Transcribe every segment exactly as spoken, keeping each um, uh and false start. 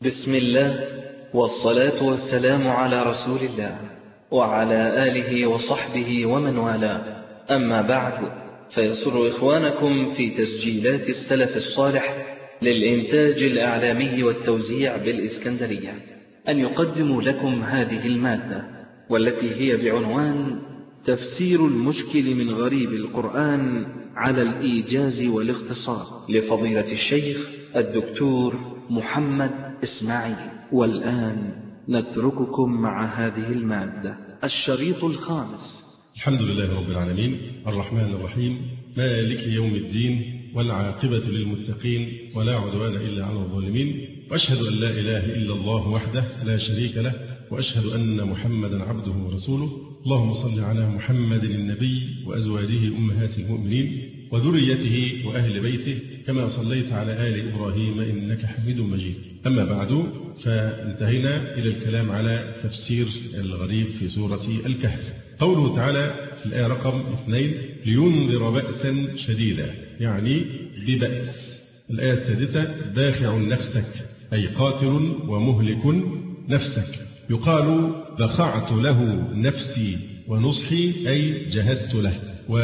بسم الله والصلاة والسلام على رسول الله وعلى آله وصحبه ومن والاه، أما بعد، فيسر إخوانكم في تسجيلات السلف الصالح للإنتاج الإعلامي والتوزيع بالإسكندرية أن يقدموا لكم هذه المادة، والتي هي بعنوان تفسير المشكل من غريب القرآن على الإيجاز والاختصار لفضيلة الشيخ الدكتور محمد إسماعيل. والآن نترككم مع هذه المادة. الشريط الخامس. الحمد لله رب العالمين، الرحمن الرحيم، مالك يوم الدين، والعاقبة للمتقين، ولا عدوان إلا على الظالمين، وأشهد أن لا إله إلا الله وحده لا شريك له، وأشهد أن محمدا عبده ورسوله. اللهم صل على محمد النبي وأزواجه أمهات المؤمنين وذريته وأهل بيته كما صليت على آل إبراهيم إنك حميد مجيد. أما بعد، فانتهينا إلى الكلام على تفسير الغريب في سورة الكهف. قوله تعالى في الآية رقم اثنين: لينذر بأسا شديدا، يعني ببأس. الآية السادسة: باخع نفسك، أي قاتل ومهلك نفسك. يقال بخعت له نفسي ونصحي، أي جهدت له،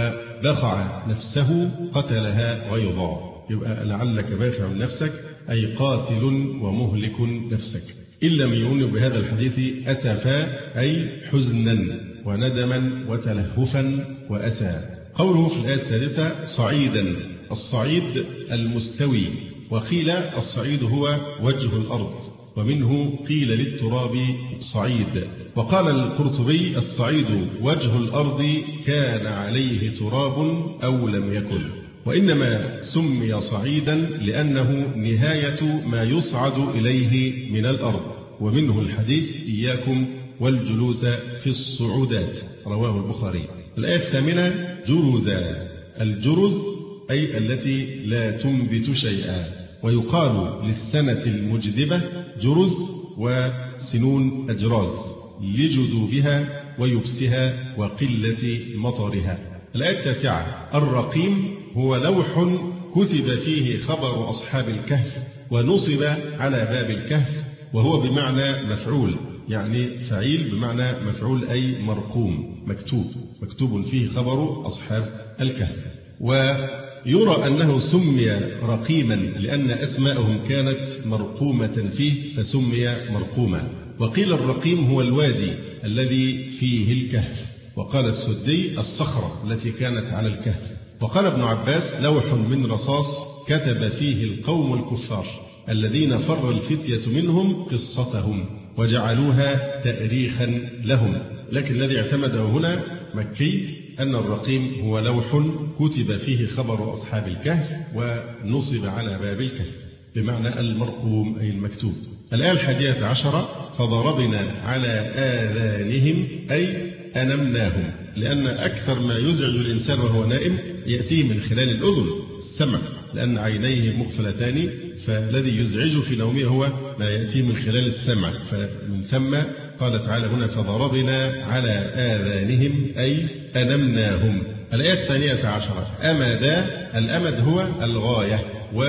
وبخع نفسه قتلها غيظا. يبقى لعلك باخع نفسك أي قاتل ومهلك نفسك. إن لم يؤمنوا بهذا الحديث أسفا، أي حزنا وندما وتلهفا وأسى. قوله في الآية السادسة: صعيدا، الصعيد المستوي، وقيل الصعيد هو وجه الأرض، ومنه قيل للتراب صعيد. وقال القرطبي: الصعيد وجه الأرض كان عليه تراب أو لم يكن، وإنما سمي صعيدا لأنه نهاية ما يصعد إليه من الأرض، ومنه الحديث: إياكم والجلوس في الصعودات، رواه البخاري. الآية الثامنة: جرزا، الجرز أي التي لا تنبت شيئا، ويقال للسنة المجدبة جرز وسنون أجراز لجدوبها ويبسها وقلة مطرها. الآية التاسعة: الرقيم هو لوح كتب فيه خبر أصحاب الكهف ونصب على باب الكهف، وهو بمعنى مفعول، يعني فعيل بمعنى مفعول، أي مرقوم، مكتوب مكتوب فيه خبر أصحاب الكهف. ويرى أنه سمي رقيما لأن أسماءهم كانت مرقومة فيه فسمي مرقوما. وقيل الرقيم هو الوادي الذي فيه الكهف. وقال السدي: الصخرة التي كانت على الكهف. وقال ابن عباس: لوح من رصاص كتب فيه القوم الكفار الذين فر الفتية منهم قصتهم وجعلوها تأريخا لهم. لكن الذي اعتمده هنا مكي أن الرقيم هو لوح كتب فيه خبر أصحاب الكهف ونصب على باب الكهف، بمعنى المرقوم أي المكتوب. الآية الحادية عشرة: فضربنا على آذانهم، أي أنمناهم، لأن أكثر ما يزعج الإنسان وهو نائم يأتيه من خلال الأذن، السمع، لأن عينيه مقفلتان، فالذي يزعجه في نومه هو ما يأتيه من خلال السمع. فمن ثم قال تعالى هنا: فضربنا على آذانهم، أي أنمناهم. الآية الثانية عشرة: أمدا، الأمد هو الغاية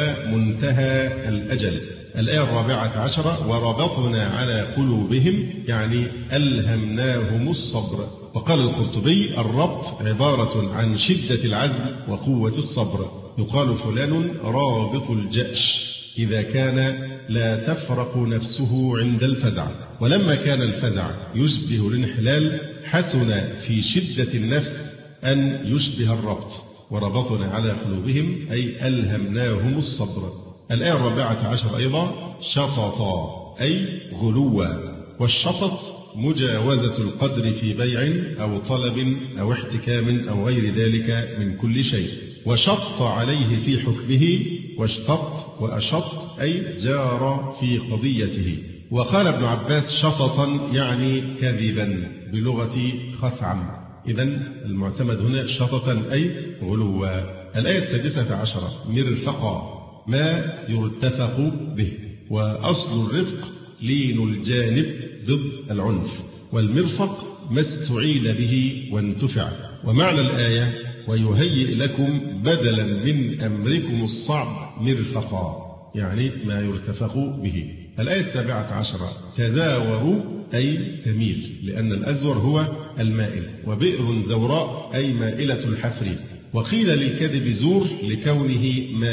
ومنتهى الأجل. الآية الرابعة عشرة: وربطنا على قلوبهم، يعني ألهمناهم الصبر. وقال القرطبي: الربط عبارة عن شدة العزم وقوة الصبر. يقال فلان رابط الجأش إذا كان لا تفرق نفسه عند الفزع. ولما كان الفزع يشبه الانحلال حسن في شدة النفس أن يشبه الربط. وربطنا على قلوبهم أي ألهمناهم الصبر. الآية الرابعة عشر أيضا: شططا، أي غلوا. والشطط مجاوزة القدر في بيع أو طلب أو احتكام أو غير ذلك من كل شيء. وشط عليه في حكمه، واشتط وأشط أي جار في قضيته. وقال ابن عباس: شططا يعني كذبا بلغة خثعم. إذن المعتمد هنا شططا أي غلوا. الآية السادسة عشرة: مرفقا، ما يرتفق به. وأصل الرفق لين الجانب ضد العنف، والمرفق ما استعين به وانتفع. ومعنى الآية: ويهيئ لكم بدلا من أمركم الصعب مرفقا، يعني ما يرتفق به. الآية السابعة عشرة تزاوروا أي تميل، لأن الأزور هو المائل، وبئر زوراء أي مائلة الحفر. وقيل للكذب زور لكونه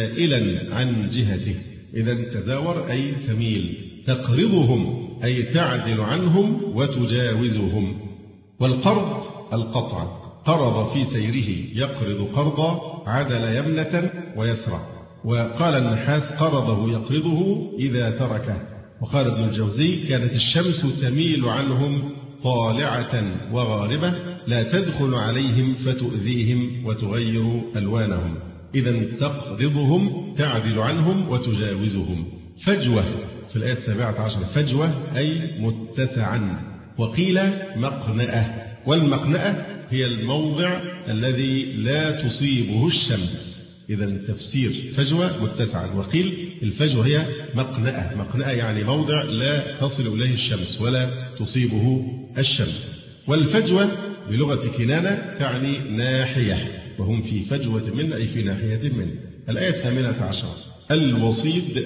مائلا عن جهته، إذا تزاور أي تميل. تقرضهم أي تعدل عنهم وتجاوزهم. والقرض القطع، قرض في سيره يقرض قرضا، عدل يمنة ويسرع. وقال النحاس قرضه يقرضه إذا تركه. وقال ابن الجوزي كانت الشمس تميل عنهم طالعة وغاربة، لا تدخل عليهم فتؤذيهم وتغير ألوانهم. إذا تقرضهم تعدل عنهم وتجاوزهم. فجوة في الآية السابعة عشر فجوة أي متسعا. وقيل مقنأة، والمقنأة هي الموضع الذي لا تصيبه الشمس. إذا تفسير فجوة متسعا. وقيل الفجوة هي مقنأة، مقنأة يعني موضع لا تصل إليه الشمس ولا تصيبه الشمس. والفجوة بلغة كنانة تعني ناحية، وهم في فجوة منه أي في ناحية منه. الآية الثامنة عشر الوصيد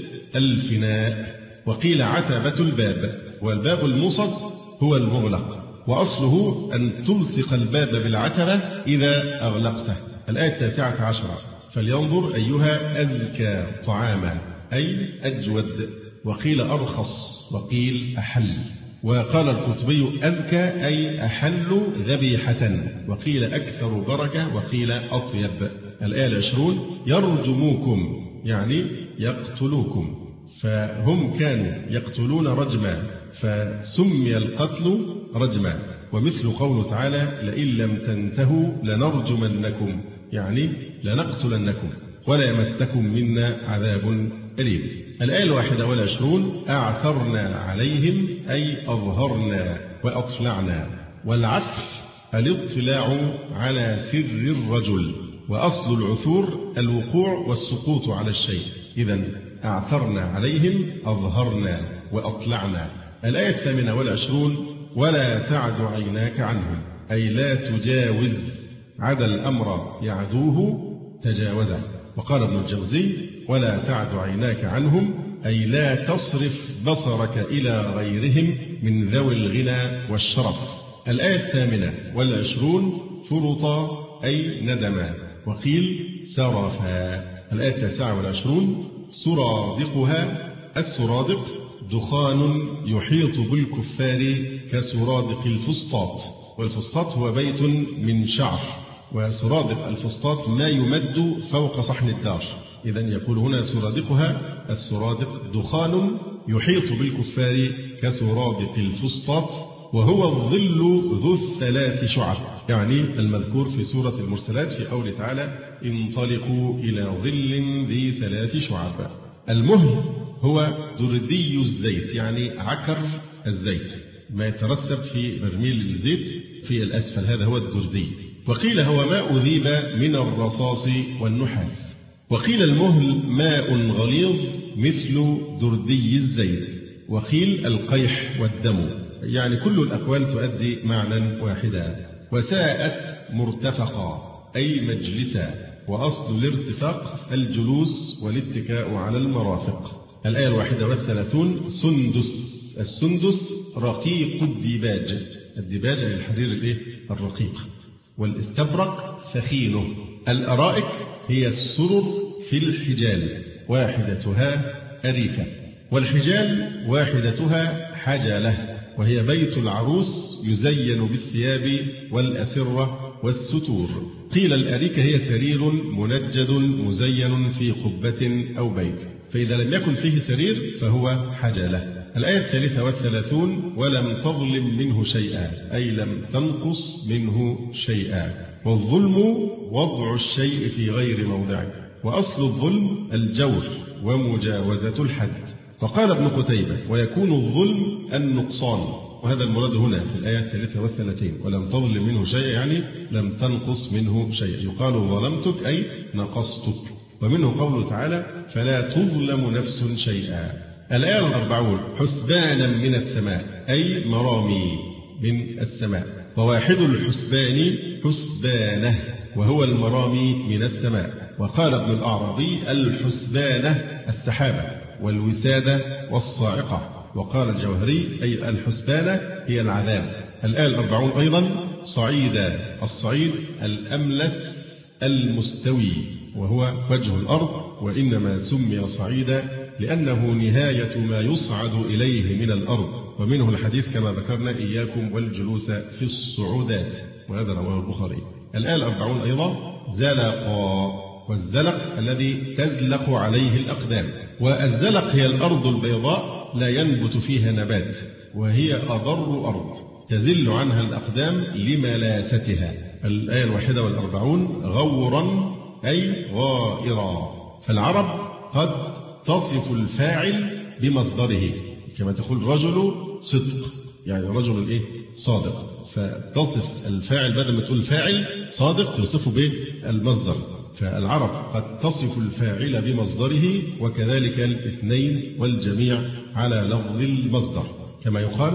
الفناء. وقيل عتبة الباب، والباب الموصد هو المغلق، وأصله أن تلصق الباب بالعتبة إذا أغلقته. الآية التاسعة عشرة فلينظر أيها أزكى طعاما أي أجود. وقيل أرخص، وقيل أحل. وقال القرطبي أزكى أي أحل ذبيحة، وقيل أكثر بركة، وقيل أطيب. الآية العشرون يرجموكم يعني يقتلوكم، فهم كانوا يقتلون رجما فسمي القتل رجما. ومثل قوله تعالى لئن لم تنتهوا لنرجمنكم يعني لنقتلنكم ولا يمسكم منا عذاب أليم. الآية الواحدة والعشرون أعثرنا عليهم أي أظهرنا وأطلعنا. والعثر الاطلاع على سر الرجل، وأصل العثور الوقوع والسقوط على الشيء. إذا أعثرنا عليهم أظهرنا وأطلعنا. الآية الثامنة والعشرون ولا تعد عيناك عنهم أي لا تجاوز. عدا الأمر يعدوه تجاوزه. وقال ابن الجوزي ولا تعد عيناك عنهم أي لا تصرف بصرك إلى غيرهم من ذوي الغنى والشرف. الآية الثامنة والعشرون فرطا أي ندما، وقيل سرفا. الآية التاسعة والعشرون سرادقها. السرادق دخان يحيط بالكفار كسرادق الفسطاط، والفسطاط هو بيت من شعر، وسرادق الفسطاط ما يمد فوق صحن الدار. إذن يقول هنا سرادقها. السرادق دخان يحيط بالكفار كسرادق الفسطاط، وهو الظل ذو الثلاث شعب، يعني المذكور في سورة المرسلات في قوله تعالى انطلقوا إلى ظل ذي ثلاث شعب. المهل هو دردي الزيت يعني عكر الزيت، ما يترسب في برميل الزيت في الأسفل، هذا هو الدردي. وقيل هو ماء ذيب من الرصاص والنحاس. وقيل المهل ماء غليظ مثل دردي الزيت. وقيل القيح والدم، يعني كل الأقوال تؤدي معنى واحدا. وساءت مرتفقا أي مجلسا، وأصل الارتفاق الجلوس والاتكاء على المرافق. الآية الواحدة والثلاثون سندس. السندس رقيق الديباج، الديباج يعني الحرير الإيه؟ الرقيق. والاستبرق ثخينه. الأرائك هي السرر في الحجال، واحدتها أريكة، والحجال واحدتها حجلة، وهي بيت العروس يزين بالثياب والأسرة والستور. قيل الأريكة هي سرير منجد مزين في قبة أو بيت، فإذا لم يكن فيه سرير فهو حجلة. الآية الثالثة والثلاثون ولم تظلم منه شيئا أي لم تنقص منه شيئا. والظلم وضع الشيء في غير موضعه، وأصل الظلم الجور ومجاوزة الحد. وقال ابن قتيبة ويكون الظلم النقصان، وهذا المراد هنا في الآية الثالثة والثلاثين ولم تظلم منه شيئا يعني لم تنقص منه شيئا. يقال ظلمتك أي نقصتك. ومنه قوله تعالى فلا تظلم نفس شيئا. الآية الأربعون حسبانا من السماء أي مرامي من السماء. وواحد الحسبان حسبانه وهو المرامي من السماء. وقال ابن الأعرابي الحسبانة السحابة، والوسادة والصاعقة. وقال الجوهري أي الحسبانة هي العذاب. الآية الأربعون أيضا صعيدا. الصعيد الأملس المستوي وهو وجه الأرض، وإنما سمي صعيدا لأنه نهاية ما يصعد إليه من الأرض، ومنه الحديث كما ذكرنا إياكم والجلوس في الصعودات، وهذا رواه البخاري. الآية الأربعون أيضا زلقا. والزلق الذي تزلق عليه الأقدام. والزلق هي الأرض البيضاء لا ينبت فيها نبات، وهي أضر أرض تزل عنها الأقدام لملاستها. الآية الواحدة والأربعون غورا أي غائرا. فالعرب قد تصف الفاعل بمصدره، كما تقول رجل صدق، يعني رجل الإيه؟ صادق، فتصف الفاعل بدل ما تقول فاعل صادق تصفه بالمصدر. فالعرب قد تصف الفاعل بمصدره، وكذلك الاثنين والجميع على لفظ المصدر، كما يقال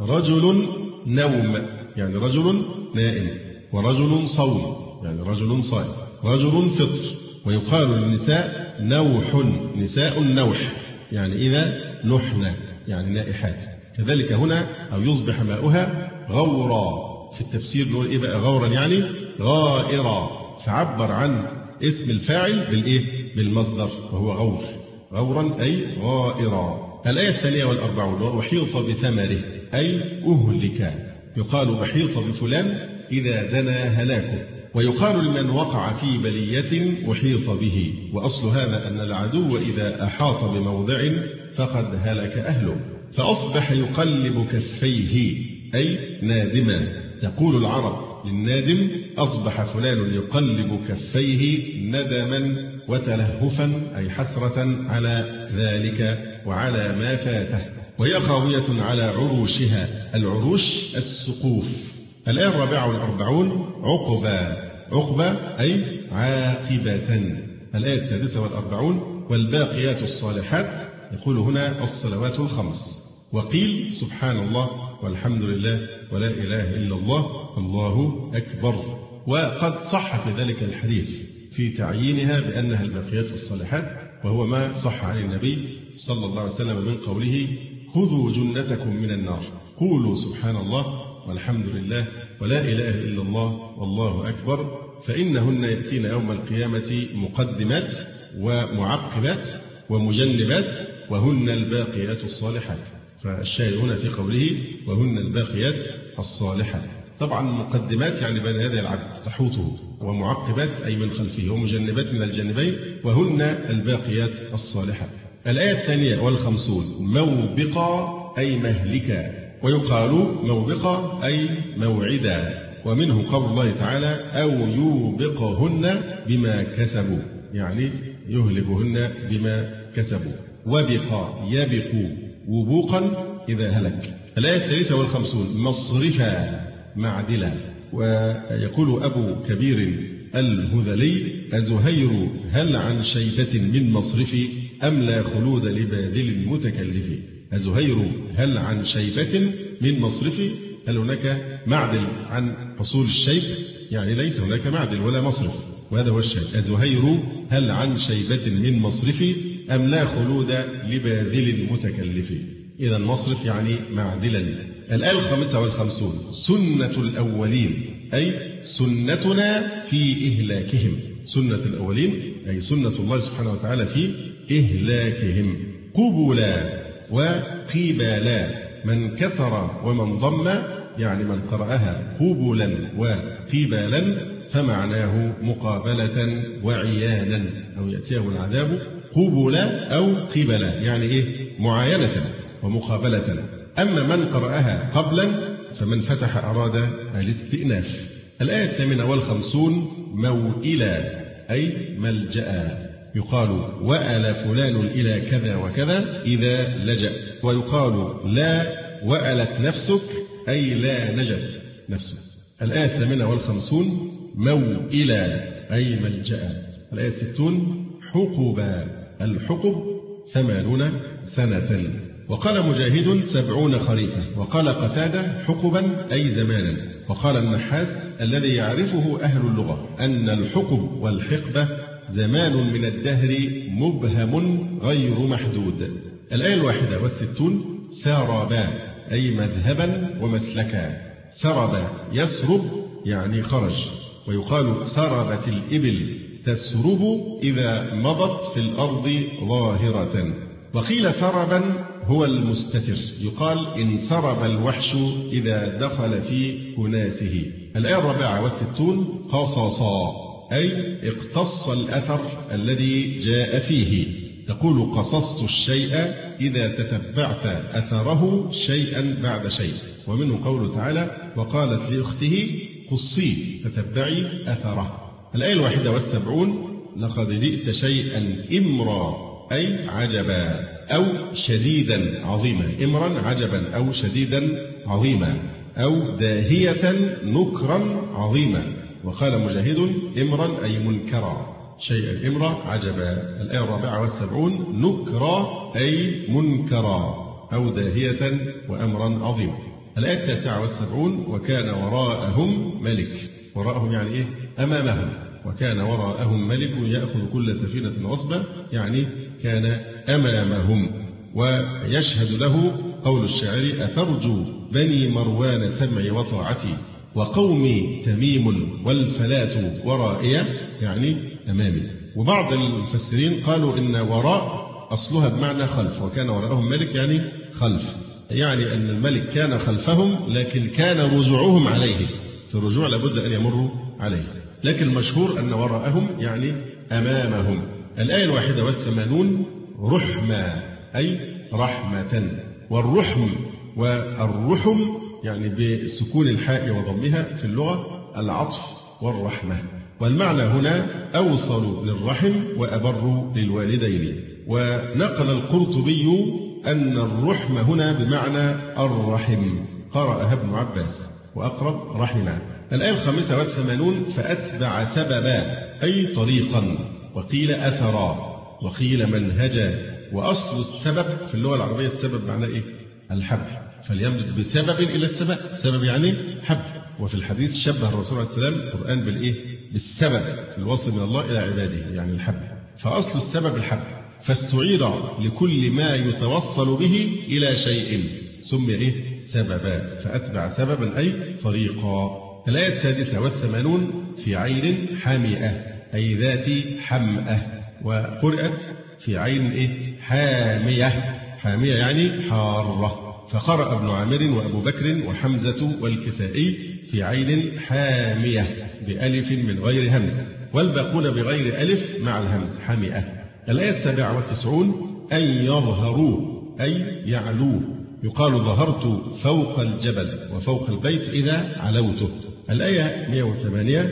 رجل نوم يعني رجل نائم، ورجل صوم يعني رجل صائم، رجل فطر. ويقال للنساء نوح، نساء نوح يعني إذا نحن يعني نائحات. كذلك هنا أو يصبح ماؤها غورا. في التفسير نقول إيه بقى غورا؟ يعني غائرا، فعبر عن اسم الفاعل بالإيه؟ بالمصدر وهو غور، غورا أي غائرا. الآية الثانية والأربعون وحيط بثمره أي أهلك. يقال أحيط بفلان إذا دنا هلاكه، ويقال لمن وقع في بلية أحيط به. وأصل هذا أن العدو إذا أحاط بموضع فقد هلك أهله. فأصبح يقلب كفيه أي نادما. تقول العرب للنادم أصبح فلان يقلب كفيه ندما وتلهفا أي حسرة على ذلك وعلى ما فاته. وهي خاوية على عروشها. العروش السقوف. الآية الرابعة والأربعون عقبى. عقبى أي عاقبة. الآية السادسة والأربعون والباقيات الصالحات. يقول هنا الصلوات الخمس. وقيل سبحان الله والحمد لله ولا إله إلا الله الله أكبر. وقد صح في ذلك الحديث في تعيينها بأنها الباقيات الصالحات، وهو ما صح عن النبي صلى الله عليه وسلم من قوله خذوا جنتكم من النار قولوا سبحان الله والحمد لله ولا إله إلا الله والله أكبر، فإنهن يأتين يوم القيامة مقدمات ومعقبات ومجنبات، وهن الباقيات الصالحات. فالشاهد هنا في قوله وهن الباقيات الصالحات. طبعا مقدمات يعني بين يدي العبد تحوطه، ومعقبات أي من خلفه، ومجنبات من الجانبين، وهن الباقيات الصالحات. الآية الثانية والخمسون موبقا أي مهلكا. ويقال موبقا أي موعدا. ومنه قول الله تعالى أو يوبقهن بما كسبوا، يعني يهلكهن بما كسبوا. وبقى يبقوا وبوقا إذا هلك. الآية الثالثة والخمسون مصرفا معدلا. ويقول أبو كبير الهذلي أزهير هل عن شيبة من مصرف أم لا خلود لباذل متكلف. أزهير هل عن شيبة من مصرف، هل هناك معدل عن حصول الشيب؟ يعني ليس هناك معدل ولا مصرف، وهذا هو الشيء. أزهير هل عن شيبة من مصرف أم لا خلود لباذل متكلف. إذا مصرف يعني معدلا. الآية الخامسة والخمسون سنة الأولين أي سنتنا في إهلاكهم. سنة الأولين أي سنة الله سبحانه وتعالى في إهلاكهم. قبلا وقبالا. من كسر ومن ضم يعني من قرأها قبلا وقبالا فمعناه مقابلة وعيانا، أو يأتيه العذاب قبلا أو قبلا يعني إيه؟ معاينة ومقابلة. أما من قرأها قبلا فمن فتح أراد الاستئناف. الآية الثامنة والخمسون موئلا أي ملجأ. يقال وأل فلان إلى كذا وكذا إذا لجأ. ويقال لا وألت نفسك أي لا نجت نفسك. الآية الثامنة والخمسون موئلا أي ملجأ. الآية الستون حقبا. الحقب ثمانون سنة. وقال مجاهد سبعون خريفا. وقال قتادة حقبا أي زمانا. وقال النحاس الذي يعرفه أهل اللغة أن الحقب والحقبة زمان من الدهر مبهم غير محدود. الآية الواحدة والستون سربا أي مذهبا ومسلكا. سرب يسرب يعني خرج، ويقال سربت الإبل تسرب إذا مضت في الأرض ظاهرة. وقيل سربا هو المستتر، يقال انسرب الوحش إذا دخل في كناسه. الآية الرابعة والستون قصصا أي اقتص الأثر الذي جاء فيه. تقول قصصت الشيء إذا تتبعت أثره شيئا بعد شيء. ومنه قوله تعالى وقالت لأخته قصي تتبعي أثره. الآية الواحدة والسبعون لقد جئت شيئا إمرا أي عجبا أو شديدا عظيما. إمرا عجبا أو شديدا عظيما، أو داهية نكرا عظيما. وقال مجاهد إمرا أي منكرا، شيئا إمرا عجبا. الآية الرابعة والسبعون نكرا أي منكرا أو داهية وأمرا عظيما. الآية التاسعة والسبعون وكان وراءهم ملك. وراءهم يعني إيه؟ أمامهم. وكان وراءهم ملك يأخذ كل سفينة غصبا، يعني كان أمامهم. ويشهد له قول الشاعر أترجو بني مروان سمعي وطاعتي وقومي تميم والفلاة ورائي، يعني أمامي. وبعض المفسرين قالوا إن وراء أصلها بمعنى خلف، وكان وراءهم ملك يعني خلف، يعني أن الملك كان خلفهم لكن كان رجوعهم عليه، في الرجوع لابد أن يمروا عليه، لكن المشهور أن وراءهم يعني أمامهم. الآية الواحدة والثمانون رحمة أي رحمة. والرحم والرحم يعني بسكون الحاء وضمها في اللغة العطف والرحمة. والمعنى هنا أوصل للرحم وأبر للوالدين. ونقل القرطبي أن الرحم هنا بمعنى الرحم، قرأها ابن عباس، وأقرب رحمة. الآية الخامسة والثمانون فأتبع سببا أي طريقا، وقيل أثرا، وقيل منهجا. وأصل السبب في اللغة العربية السبب معناه إيه؟ الحبل، فليمدد بسبب إلى السبب، سبب يعني حبل. وفي الحديث شبه الرسول عليه السلام القرآن بالإيه؟ بالسبب، الوصل من الله إلى عباده يعني الحبل. فأصل السبب الحبل، فاستعير لكل ما يتوصل به إلى شيء سمي إيه؟ سببا. فأتبع سببا أي طريقا. الآية السادسة والثمانون في عين حامئة أي ذات حمأة. وقرأت في عين إيه؟ حامية. حامية يعني حارة. فقرأ ابن عامر وأبو بكر وحمزة والكسائي في عين حامية بألف من غير همز، والباقون بغير ألف مع الهمز حامئة. الآية السابعة والتسعون أن يظهروا أي يعلوا. يقال ظهرت فوق الجبل وفوق البيت إذا علوته. الآية مئة وثمانية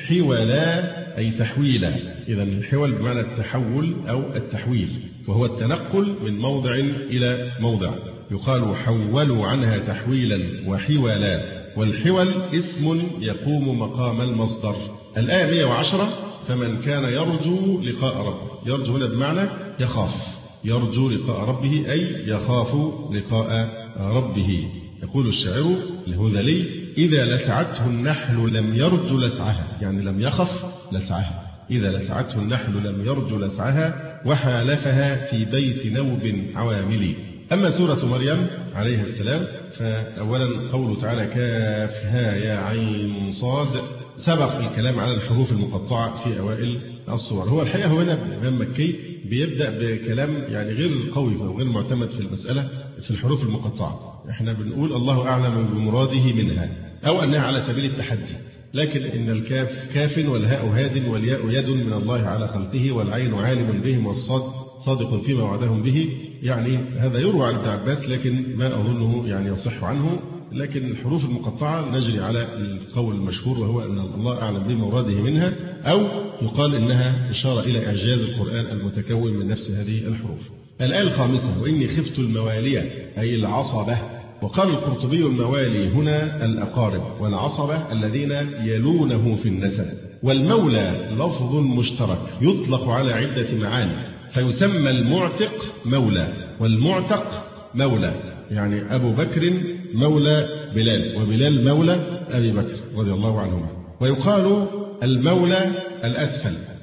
حولا أي تحويلا. إذا الحول بمعنى التحول أو التحويل، وهو التنقل من موضع إلى موضع. يقال حولوا عنها تحويلا وحولا. والحول اسم يقوم مقام المصدر. الآية مئة وعشرة فمن كان يرجو لقاء ربه. يرجو هنا بمعنى يخاف، يرجو لقاء ربه أي يخاف لقاء ربه. يقول الشاعر الهذلي إذا لسعته النحل لم يرجو لسعها، يعني لم يخف لسعها. إذا لسعته النحل لم يرجو لسعها وحالفها في بيت نوب عواملي. أما سورة مريم عليها السلام فأولا قوله تعالى كافها يا عين صاد، سبق الكلام على الحروف المقطعة في أوائل الصور. هو الحقيقة هو هنا الإمام مكي بيبدأ بكلام يعني غير قوي وغير معتمد في المسألة في الحروف المقطعة. احنا بنقول الله أعلم بمراده منها أو أنها على سبيل التحدي، لكن إن الكاف كاف والهاء هاد والياء يد من الله على خلقه والعين عالم بهم والصاد صادق فيما وعدهم به. يعني هذا يروى عن ابن عباس لكن ما أظنه يعني يصح عنه. لكن الحروف المقطعة نجري على القول المشهور وهو أن الله أعلم بمراده منها، أو يقال إنها إشارة إلى إعجاز القرآن المتكون من نفس هذه الحروف. الآية الخامسة وإني خفت الموالية أي العصبة. وقال القرطبي الموالي هنا الأقارب، والعصبة الذين يلونه في النسب. والمولى لفظ مشترك يطلق على عدة معاني، فيسمى المعتق مولى، والمعتق مولى. يعني أبو بكر مولى بلال، وبلال مولى أبي بكر رضي الله عنهما. ويقال المولى الأسفل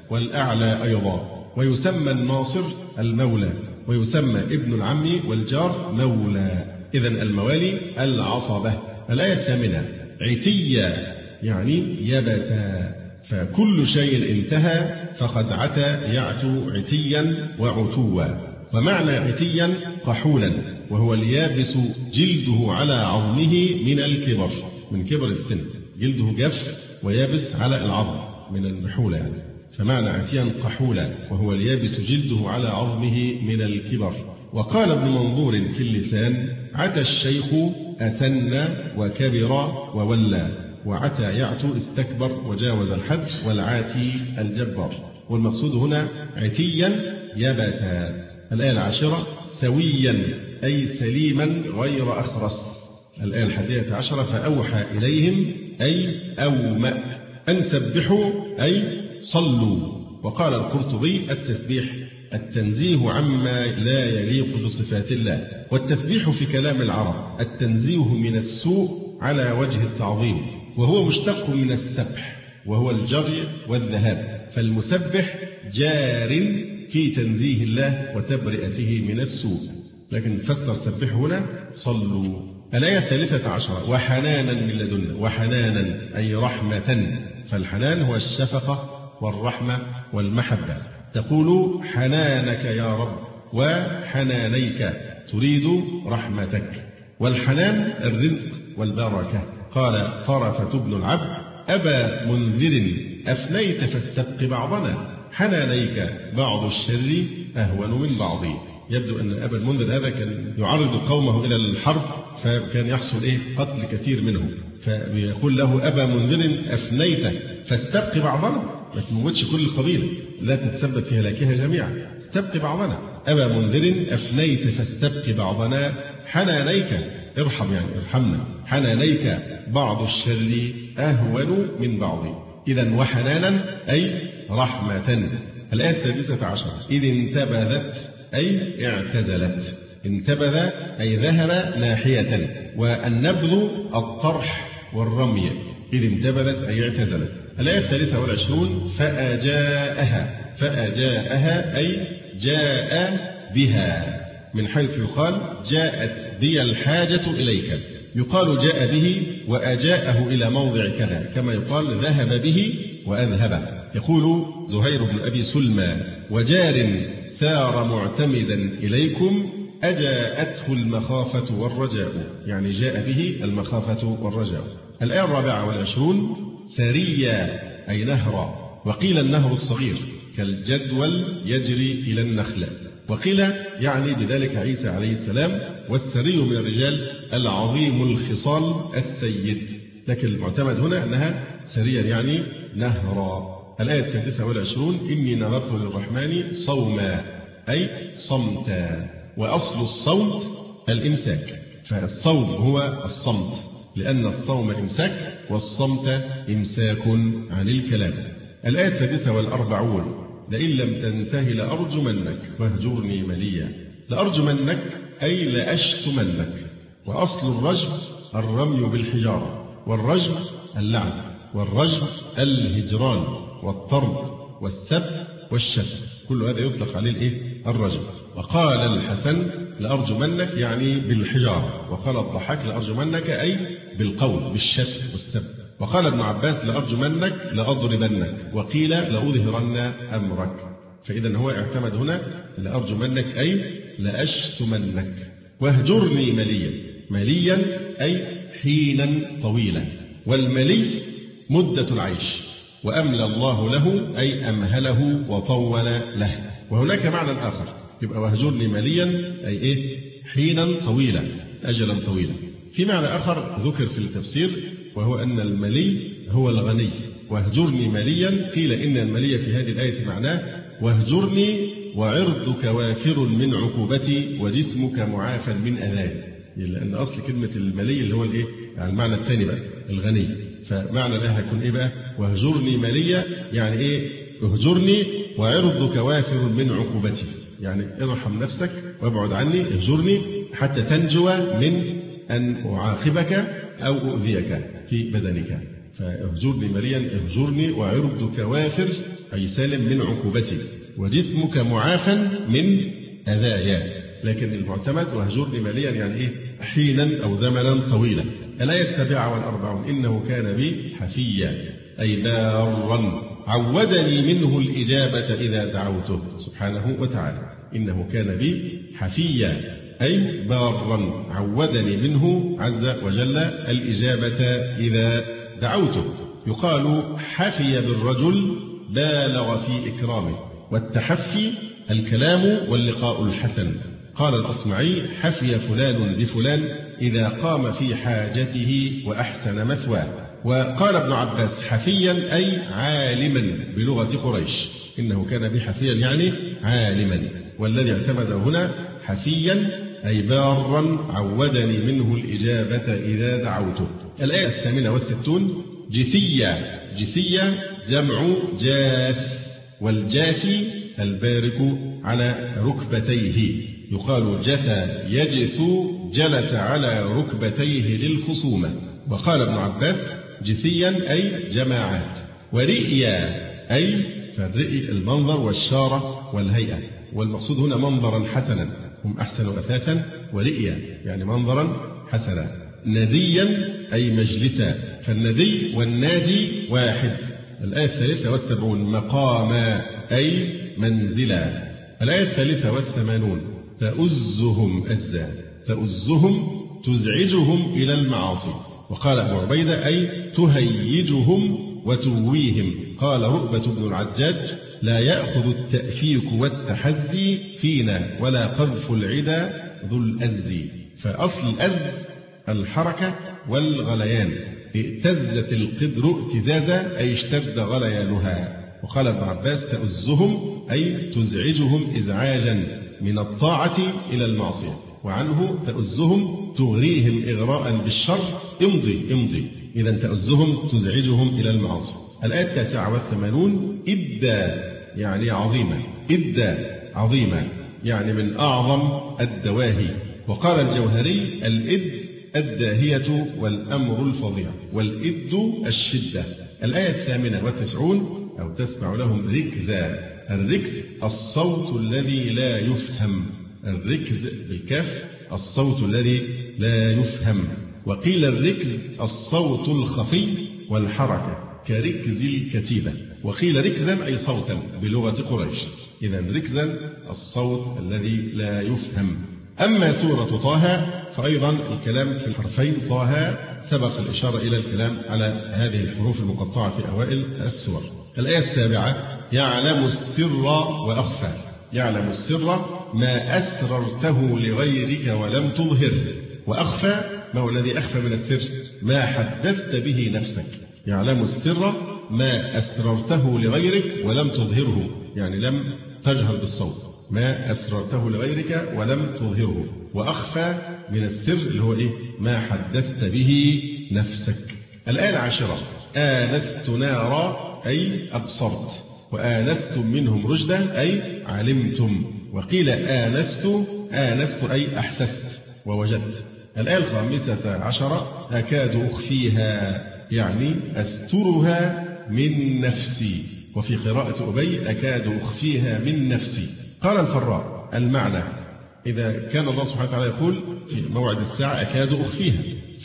والأعلى أيضا. ويسمى الناصر المولى، ويسمى ابن العم والجار مولى. إذن الموالي العصبة. الآية الثامنة: عتيا يعني يبسا، فكل شيء انتهى فقد عتى يعتو عتيا وعتوا. ومعنى عتيا قحولا، وهو اليابس جلده على عظمه من الكبر، من كبر السن، جلده جف ويابس على العظم من النحولة يعني. فمعنى عتيا قحولا وهو اليابس جلده على عظمه من الكبر. وقال ابن منظور في اللسان: عتى الشيخ أسن وكبر وولى، وعتى يعتو استكبر وجاوز الحد، والعاتي الجبار. والمقصود هنا عتيا يبسا. الآية العاشرة: سويا أي سليما غير أخرس. الآية الحادية عشرة: فأوحى إليهم أي أومأ أن سبحوا أي صلوا. وقال القرطبي: التسبيح التنزيه عما لا يليق بصفات الله. والتسبيح في كلام العرب التنزيه من السوء على وجه التعظيم، وهو مشتق من السبح وهو الجري والذهاب. فالمسبح جار في تنزيه الله وتبرئته من السوء. لكن فسر سبح هنا صلوا. الآية الثالثة عشرة: وحنانا من لدنا. وحنانا أي رحمة، فالحنان هو الشفقة والرحمة والمحبة. تقول حنانك يا رب وحنانيك، تريد رحمتك. والحنان الرزق والبركة. قال طرفة بن العبد: أبا منذر أفنيت فاستبق بعضنا، حنانيك بعض الشر أهون من بعض. يبدو أن أبا المنذر هذا كان يعرض قومه إلى الحرب، فكان يحصل إيه قتل كثير منهم، فيقول له: أبا منذر أفنيت فاستبق بعضنا، ما تموتش كل القبيلة، لا تتسبب في هلاكها جميعا، استبق بعضنا. أبا منذر أفنيت فاستبق بعضنا، حنانيك ارحم يعني ارحمنا، حنانيك بعض الشر أهون من بعض. إذا وحنانا أي رحمة. الآية السادسة عشر: إذ انتبذت أي اعتزلت. انتبذ أي ذهب ناحية، والنبذ الطرح والرمي. إذ انتبذت أي اعتزلت. الآية الثالثة والعشرون: فأجاءها. فأجاءها أي جاء بها، من حيث يقال جاءت بي الحاجة إليك. يقال جاء به وأجاءه إلى موضع كذا، كما يقال ذهب به وأذهبه. يقول زهير بن أبي سلمى: وجار سار معتمدا إليكم أجاءته المخافة والرجاء، يعني جاء به المخافة والرجاء. الآية الرابعة والعشرون: سريا أي نهرا. وقيل النهر الصغير كالجدول يجري إلى النخلة. وقيل يعني بذلك عيسى عليه السلام، والسري من الرجال العظيم الخصال السيد. لكن المعتمد هنا أنها سريا يعني نهرا. الآية السادسة والعشرون: إني نذرت للرحمن صوما أي صمتا. وأصل الصوت الإمساك، فالصوم هو الصمت، لأن الصوم إمساك والصمت إمساك عن الكلام. الآية السادسة والأربعون: لئن لم تنته لأرجمنك واهجرني مليا. لأرجمنك أي لأشتمنك. وأصل الرجم الرمي بالحجارة، والرجم اللعن، والرجم الهجران والطرد والسب والشتم، كل هذا يطلق عليه الإيه؟ الرجم. وقال الحسن: لأرجمنك يعني بالحجارة. وقال الضحاك: لأرجمنك أي بالقول بالشتم والسب. وقال ابن عباس: لأرجمنك لأضربنك. وقيل: لأظهرن أمرك. فإذا هو اعتمد هنا لأرجمنك أي لأشتمنك. واهجرني مليا. مليا أي حينا طويلا، والملي مدة العيش. وأملى الله له أي أمهله وطول له. وهناك معنى آخر، يبقى واهجرني مليا أي إيه؟ حينا طويلا، أجلا طويلا. في معنى آخر ذكر في التفسير، وهو أن الملي هو الغني. واهجرني مليا، قيل إن الملي في هذه الآية معناه واهجرني وعرضك وافر من عقوبتي وجسمك معافى من أذاي، لأن أصل كلمة الملي اللي هو الإيه؟ يعني المعنى الثاني بقى الغني. فمعنى ده هيكون إيه بقى؟ واهجرني مليا يعني إيه؟ اهجرني وعرضك وافر من عقوبتي، يعني ارحم نفسك وابعد عني، اهجرني حتى تنجو من أن أعاقبك أو أؤذيك في بدنك. فاهجرني مليا، اهجرني وعرضك وافر أي سالم من عقوبتي، وجسمك معافى من أذايا. لكن المعتمد واهجرني ماليا يعني إيه؟ حينا أو زمنا طويلا. الآية السابعة والأربعون إنه كان بي حفيا أي بارا عودني منه الإجابة إذا دعوته سبحانه وتعالى. إنه كان بي حفيا أي بارا عودني منه عز وجل الإجابة إذا دعوته. يقال حفي بالرجل بالغ في إكرامه، والتحفي الكلام واللقاء الحسن. قال الأصمعي حفي فلان بفلان إذا قام في حاجته وأحسن مثواه. وقال ابن عباس حفيا أي عالما بلغة قريش. إنه كان بحفيا يعني عالما، والذي اعتمد هنا حفيا أي بارا عودني منه الإجابة إذا دعوته. الآية الثامنة والستون جثيا. جثيا جمع جاث، والجاثي البارك على ركبتيه. يقال جثى يجثو جلس على ركبتيه للخصومة. وقال ابن عباس جثيا أي جماعات. ورئيا أي فالرئي المنظر والشارة والهيئة، والمقصود هنا منظرا حسنا، هم أحسن أثاثا، ورئيا يعني منظرا حسنا. نديا أي مجلسا، فالندي والنادي واحد. الآية الثالثة والسبعون مقاما أي منزلا. الآية الثالثة والثمانون تؤزهم أزا. تؤزهم تزعجهم إلى المعاصي. وقال أبو عبيدة أي تهيجهم وتويهم. قال رؤبة بن العجاج لا يأخذ التأفيك والتحزي فينا ولا قذف العدا ذو الأز. فأصل الأز الحركة والغليان. اهتزت القدر اهتزازا أي اشتد غليانها. وقال ابن عباس تؤزهم أي تزعجهم إزعاجا من الطاعة إلى المعصية. وعنه تؤزهم تغريهم إغراء بالشر امضي امضي. إذا تؤزهم تزعجهم إلى المعاصي. الآية التاسعة والثمانون إدى يعني عظيمة. إدى عظيمة يعني من أعظم الدواهي. وقال الجوهري الإد الداهية والأمر الفظيع، والإد الشدة. الآية الثامنة والتسعون أو تسمع لهم ركزا. الركز الصوت الذي لا يفهم. الركز بالكاف الصوت الذي لا يفهم. وقيل الركز الصوت الخفي والحركة كركز الكتيبة. وقيل ركزا أي صوتا بلغة قريش. إذا ركزا الصوت الذي لا يفهم. أما سورة طه فأيضا الكلام في الحرفين طه سبق الإشارة إلى الكلام على هذه الحروف المقطعة في أوائل السور. الآية السابعة يعلم السر وأخفى. يعلم السر ما أسررته لغيرك ولم تظهره، وأخفى ما هو الذي أخفى من السر؟ ما حدثت به نفسك. يعلم السر ما أسررته لغيرك ولم تظهره، يعني لم تجهر بالصوت. ما أسررته لغيرك ولم تظهره. وأخفى من السر اللي هو إيه؟ ما حدثت به نفسك. الآية العاشرة آنست نارا أي أبصرت. وآنستم منهم رشدا أي علمتم. وقيل آنست آنست أي أحسست ووجدت. الآية الخامسة عشرة أكاد أخفيها يعني أسترها من نفسي. وفي قراءة أبي أكاد أخفيها من نفسي. قال الفراء المعنى إذا كان الله سبحانه وتعالى يقول في موعد الساعة أكاد أخفيها،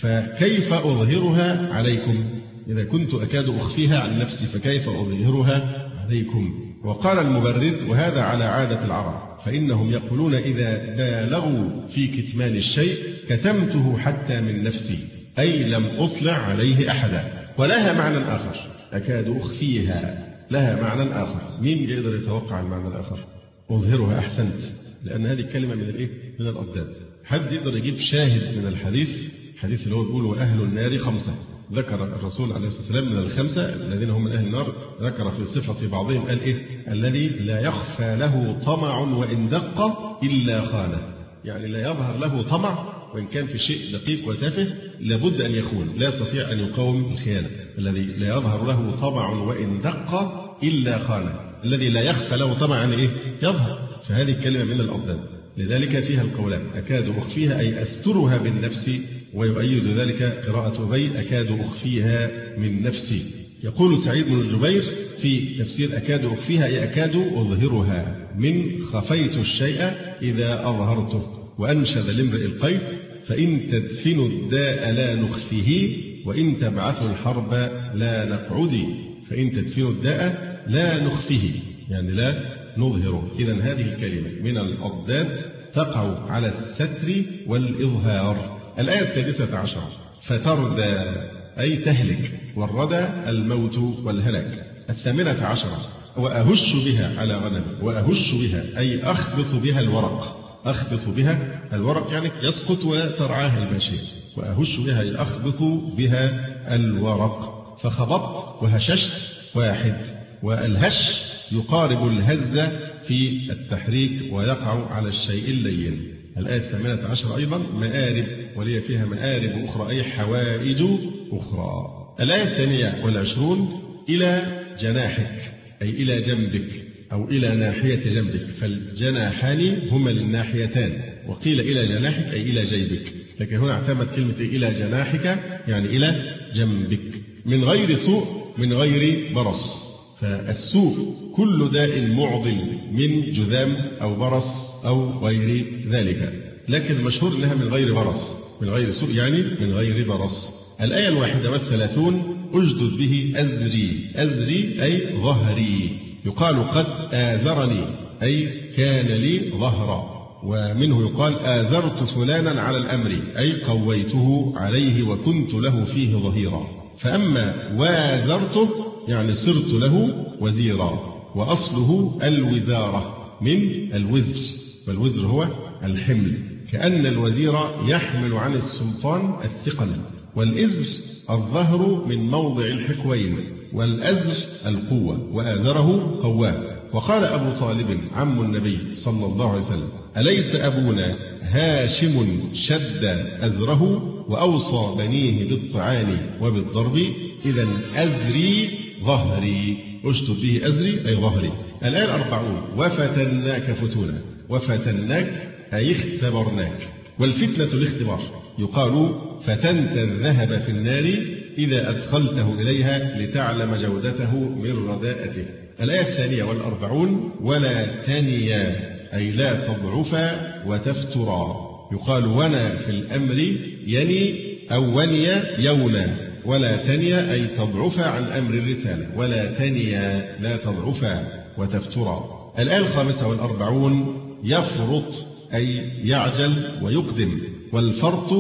فكيف أظهرها عليكم؟ إذا كنت أكاد أخفيها عن نفسي فكيف أظهرها عليكم؟ وقال المبرد وهذا على عادة العرب، فإنهم يقولون إذا بالغوا في كتمان الشيء كتمته حتى من نفسي، أي لم أطلع عليه أحدا. ولها معنى آخر أكاد أخفيها، لها معنى آخر. مين يقدر يتوقع المعنى الآخر؟ أظهرها أحسنت، لأن هذه الكلمة من الإيه؟ من الأضداد. حد يقدر يجيب شاهد من الحديث؟ الحديث اللي هو بيقول وأهل النار خمسة. ذكر الرسول عليه الصلاة والسلام من الخمسة الذين هم من أهل النار، ذكر في صفة بعضهم قال إيه؟ الذي لا يخفى له طمع وإن دق إلا خانه. يعني لا يظهر له طمع وإن كان في شيء دقيق وتافه لابد أن يخون، لا يستطيع أن يقاوم الخيانة. الذي لا يظهر له طمع وإن دق إلا خانه. الذي لا يخفى له طمع يعني إيه؟ يظهر. فهذه الكلمة من الأضداد، لذلك فيها القولان أكاد أخفيها أي أسترها بالنفس، ويؤيد ذلك قراءة أبي أكاد أخفيها من نفسي. يقول سعيد بن الجبير في تفسير أكاد أخفيها أي أكاد أظهرها من خفيت الشيء إذا أظهرته. وأنشد لامرئ القيس فإن تدفنوا الداء لا نخفيه وإن تبعثوا الحرب لا نقعدي. فإن تدفنوا الداء لا نخفيه يعني لا نظهره. إذن هذه الكلمة من الأضداد تقع على الستر والإظهار. الآية السادسة عشر فتردى أي تهلك، والردى الموت والهلاك. الثامنة عشرة وأهش بها على غنم، وأهش بها أي أخبط بها الورق، أخبط بها الورق يعني يسقط وترعاه الماشية، وأهش بها أي أخبط بها الورق. فخبطت وهششت واحد، والهش يقارب الهزة في التحريك ويقع على الشيء اللين. الآية الثامنة عشر أيضا مآرب، ولي فيها مآرب أخرى أي حوائج أخرى. الآية الثانية والعشرون إلى جناحك أي إلى جنبك أو إلى ناحية جنبك، فالجناحان هما للناحيتان، وقيل إلى جناحك أي إلى جيبك، لكن هنا اعتمد كلمة إلى جناحك يعني إلى جنبك. من غير سوء من غير برص، فالسوء كل داء معضل من جذام أو برص أو غير ذلك، لكن المشهور أنها من غير برص، من غير سوء يعني من غير برص. الآية الواحدة والثلاثون أجدد به أزري، أزري أي ظهري، يقال قد آذرني أي كان لي ظهرا، ومنه يقال آذرت فلانا على الأمر أي قويته عليه وكنت له فيه ظهيرا. فأما وازرته يعني صرت له وزيرا، وأصله الوزارة من الوزر، والوزر هو الحمل، كأن الوزير يحمل عن السلطان الثقل، والإزر الظهر من موضع الحكوين، والأزر القوة، وآذره قواه. وقال أبو طالب عم النبي صلى الله عليه وسلم أليس أبونا هاشم شد أزره وأوصى بنيه بالطعان وبالضرب؟ إذا أزري ظهري، أشتد به أزري أي ظهري. الآية الأربعون وفتناك فتونا، وفتناك أي اختبرناك، والفتنة الاختبار، يقال فتنت الذهب في النار إذا أدخلته إليها لتعلم جودته من رداءته. الآية الثانية والأربعون ولا تنيا أي لا تضعفا وتفترا، يقال ونا في الأمر يني أو وني يونا، ولا تنيا أي تضعفا عن أمر الرسالة، ولا تنيا لا تضعفا وتفترا. الآية الخامسة والأربعون يفرط أي يعجل ويقدم، والفرط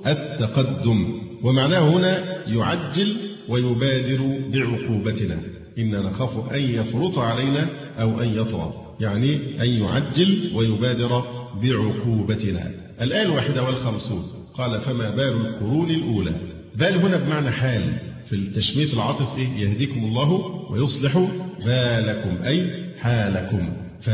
التقدم، ومعناه هنا يعجل ويبادر بعقوبتنا، إننا نخاف أن يفرط علينا أو أن يطغى، يعني أن يعجل ويبادر بعقوبتنا. الآية الواحدة والخمسون قال فما بال القرون الأولى. بال هنا بمعنى حال، في التشميت العاطف إيه؟ يهديكم الله ويصلح بالكم أي حالكم.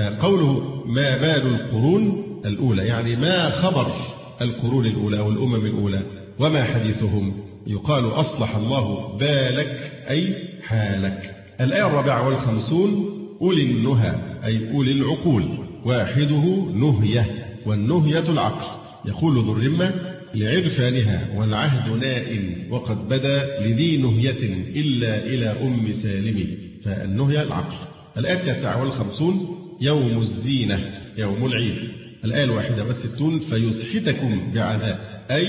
فقوله ما بال القرون الأولى يعني ما خبر القرون الأولى أو الأمم الأولى وما حديثهم، يقال أصلح الله بالك أي حالك. الآية الرابعة والخمسون أولي النهى أي أولي العقول، واحده نهية، والنهية العقل، يقول ذو الرمة لعرفانها والعهد نائم وقد بدا لذي نهية إلا إلى أم سالم، فالنهية العقل. الآية التاسعة والخمسون يوم الزينة يوم العيد. الآية الواحدة والستون فيسحتكم بعذاب أي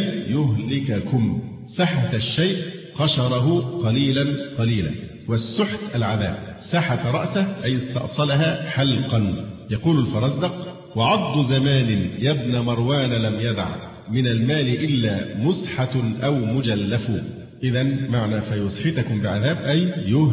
يهلككم، سحت الشيء قشره قليلا قليلا، والسحت العذاب، سحت رأسه أي استأصلها حلقا. يقول الفرزدق وعض زمان يا ابن مروان لم يدع من المال إلا مسحة أو مجلف. إذا معنى فيسحتكم بعذاب أي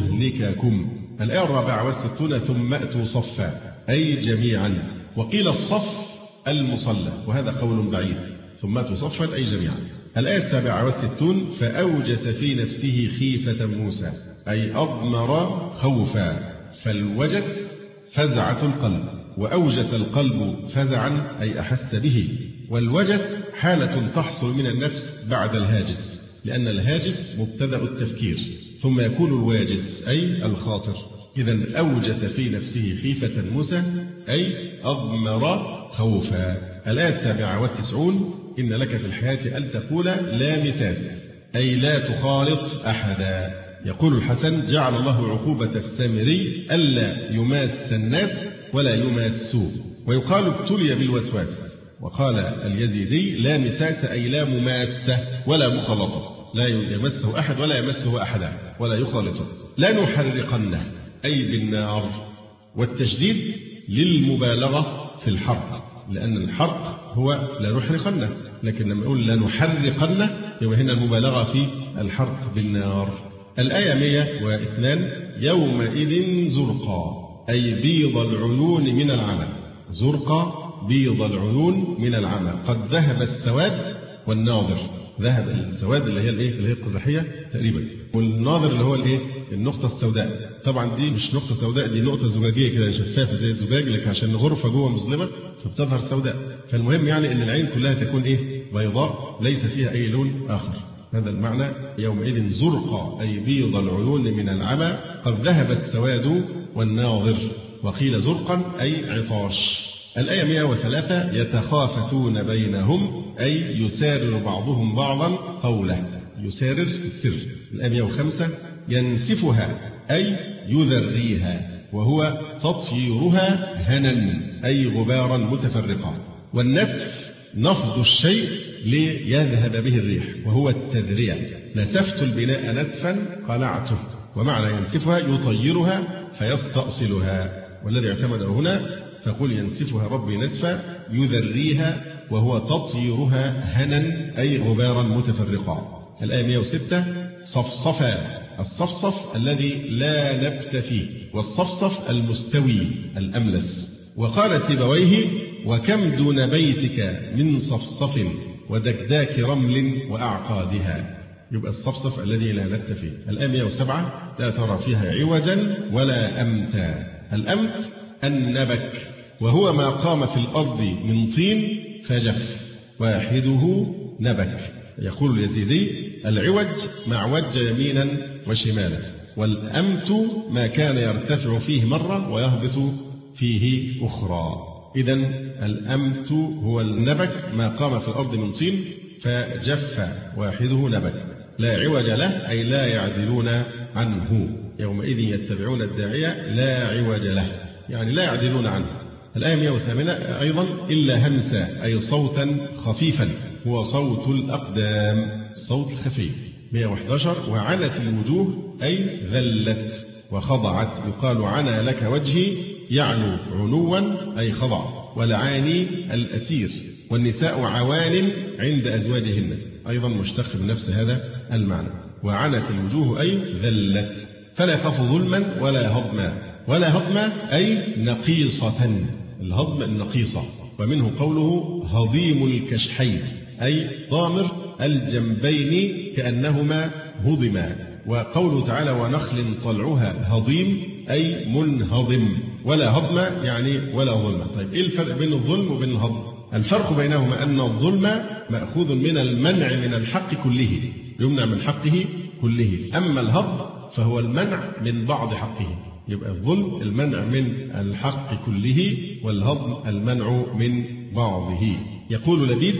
يهلككم. الآية الرابعة والستون ثم أتوا صفا أي جميعا، وقيل الصف المصلى، وهذا قول بعيد، ثم أتوا صفا أي جميعا. الآية السابعة والستون فأوجس في نفسه خيفة موسى أي أضمر خوفا، فالوجس فزعة القلب، وأوجس القلب فزعا أي أحس به، والوجس حالة تحصل من النفس بعد الهاجس، لأن الهاجس مبتدأ التفكير، ثم يكون الواجس أي الخاطر. إذا أوجس في نفسه خيفة موسى أي أضمر خوفا. الآية السابعة والتسعون إن لك في الحياة أن تقول لا مساس أي لا تخالط أحدا، يقول الحسن: جعل الله عقوبة السامري ألا يماس الناس ولا يماسوه. ويقال: ابتلي بالوسواس. وقال اليزيدي: لا مساس أي لا مماسة ولا مخالطة، لا يمسه أحد ولا يمسه أحدا ولا يخالطه. لا نحرقنه أي بالنار، والتشديد للمبالغة في الحرق، لأن الحرق هو لا نحرقنه، لكن لما يقول لا نحرقنه يبقى هنا المبالغة في الحرق بالنار. الآية مئة واثنين: يومئذ زرقا أي بيض العيون من العمى. زرقا بيض العيون من العمى، قد ذهب السواد والناظر. ذهب السواد اللي هي الايه اللي هي القزحيه تقريبا، والناظر اللي هو الايه النقطه السوداء. طبعا دي مش نقطه سوداء، دي نقطه زجاجيه كده شفافه زي الزجاج، لكن عشان الغرفه جوه مظلمه فبتظهر سوداء. فالمهم يعني ان العين كلها تكون ايه بيضاء ليس فيها اي لون اخر. هذا المعنى. يومئذ زرقا أي بيض العيون من العمى، قد ذهب السواد والناظر. وقيل زرقا أي عطاش. الآية مئة وثلاثة: يتخافتون بينهم أي يسارر بعضهم بعضا قوله. يسارر السر. الآية مئة وخمسة: ينسفها أي يذريها، وهو تطييرها هنا أي غبارا متفرقا. والنسف نفض الشيء ليذهب به الريح، وهو التذرية. نسفت البناء نسفا قلعته. ومعنى ينسفها يطيرها فيستأصلها، والذي اعتمد هنا فقل ينسفها ربي نسفا يذريها، وهو تطيرها هنا أي غبارا متفرقا. الآية مئة وستة: صفصفا. الصفصف الذي لا نبت فيه، والصفصف المستوي الأملس. وقال سيبويه: وكم دون بيتك من صفصف ودكداك رمل وأعقادها. يبقى الصفصف الذي لا نبت فيه. الآية مئة وسبعة: لا ترى فيها عوجا ولا أمتا. الأمت النبك، وهو ما قام في الأرض من طين فجف، واحده نبك. يقول اليزيدي: العوج ما عوج يمينا وشمالا، والأمت ما كان يرتفع فيه مرة ويهبط فيه أخرى. إذن الأمت هو النبك ما قام في الأرض من طين فجف، واحده نبك. لا عوج له أي لا يعدلون عنه. يومئذ يتبعون الداعية لا عوج له، يعني لا يعدلون عنه. الآية مئة وثمانية أيضا: إلا همسا أي صوتا خفيفا، هو صوت الأقدام، صوت الخفيف. مئة وأحد عشر: وعنت الوجوه أي ذلت وخضعت. يقال عنا لك وجهي يعنو عنوا أي خضع، والعاني الأسير. والنساء عوان عند أزواجهن، أيضا مشتق من نفس هذا المعنى. وعنت الوجوه أي ذلت. فلا يخاف ظلما ولا هضما. ولا هضما أي نقيصة، الهضم النقيصة. ومنه قوله هضيم الكشحين أي ضامر الجنبين كأنهما هضما. وقوله تعالى ونخل طلعها هضيم أي منهضم. ولا هضم يعني ولا ظلم. طيب إيه الفرق بين الظلم وبين الهضم؟ الفرق بينهما أن الظلم مأخوذ من المنع من الحق كله، يمنع من حقه كله. أما الهضم فهو المنع من بعض حقه. يبقى الظلم المنع من الحق كله، والهضم المنع من بعضه. يقول لبيد: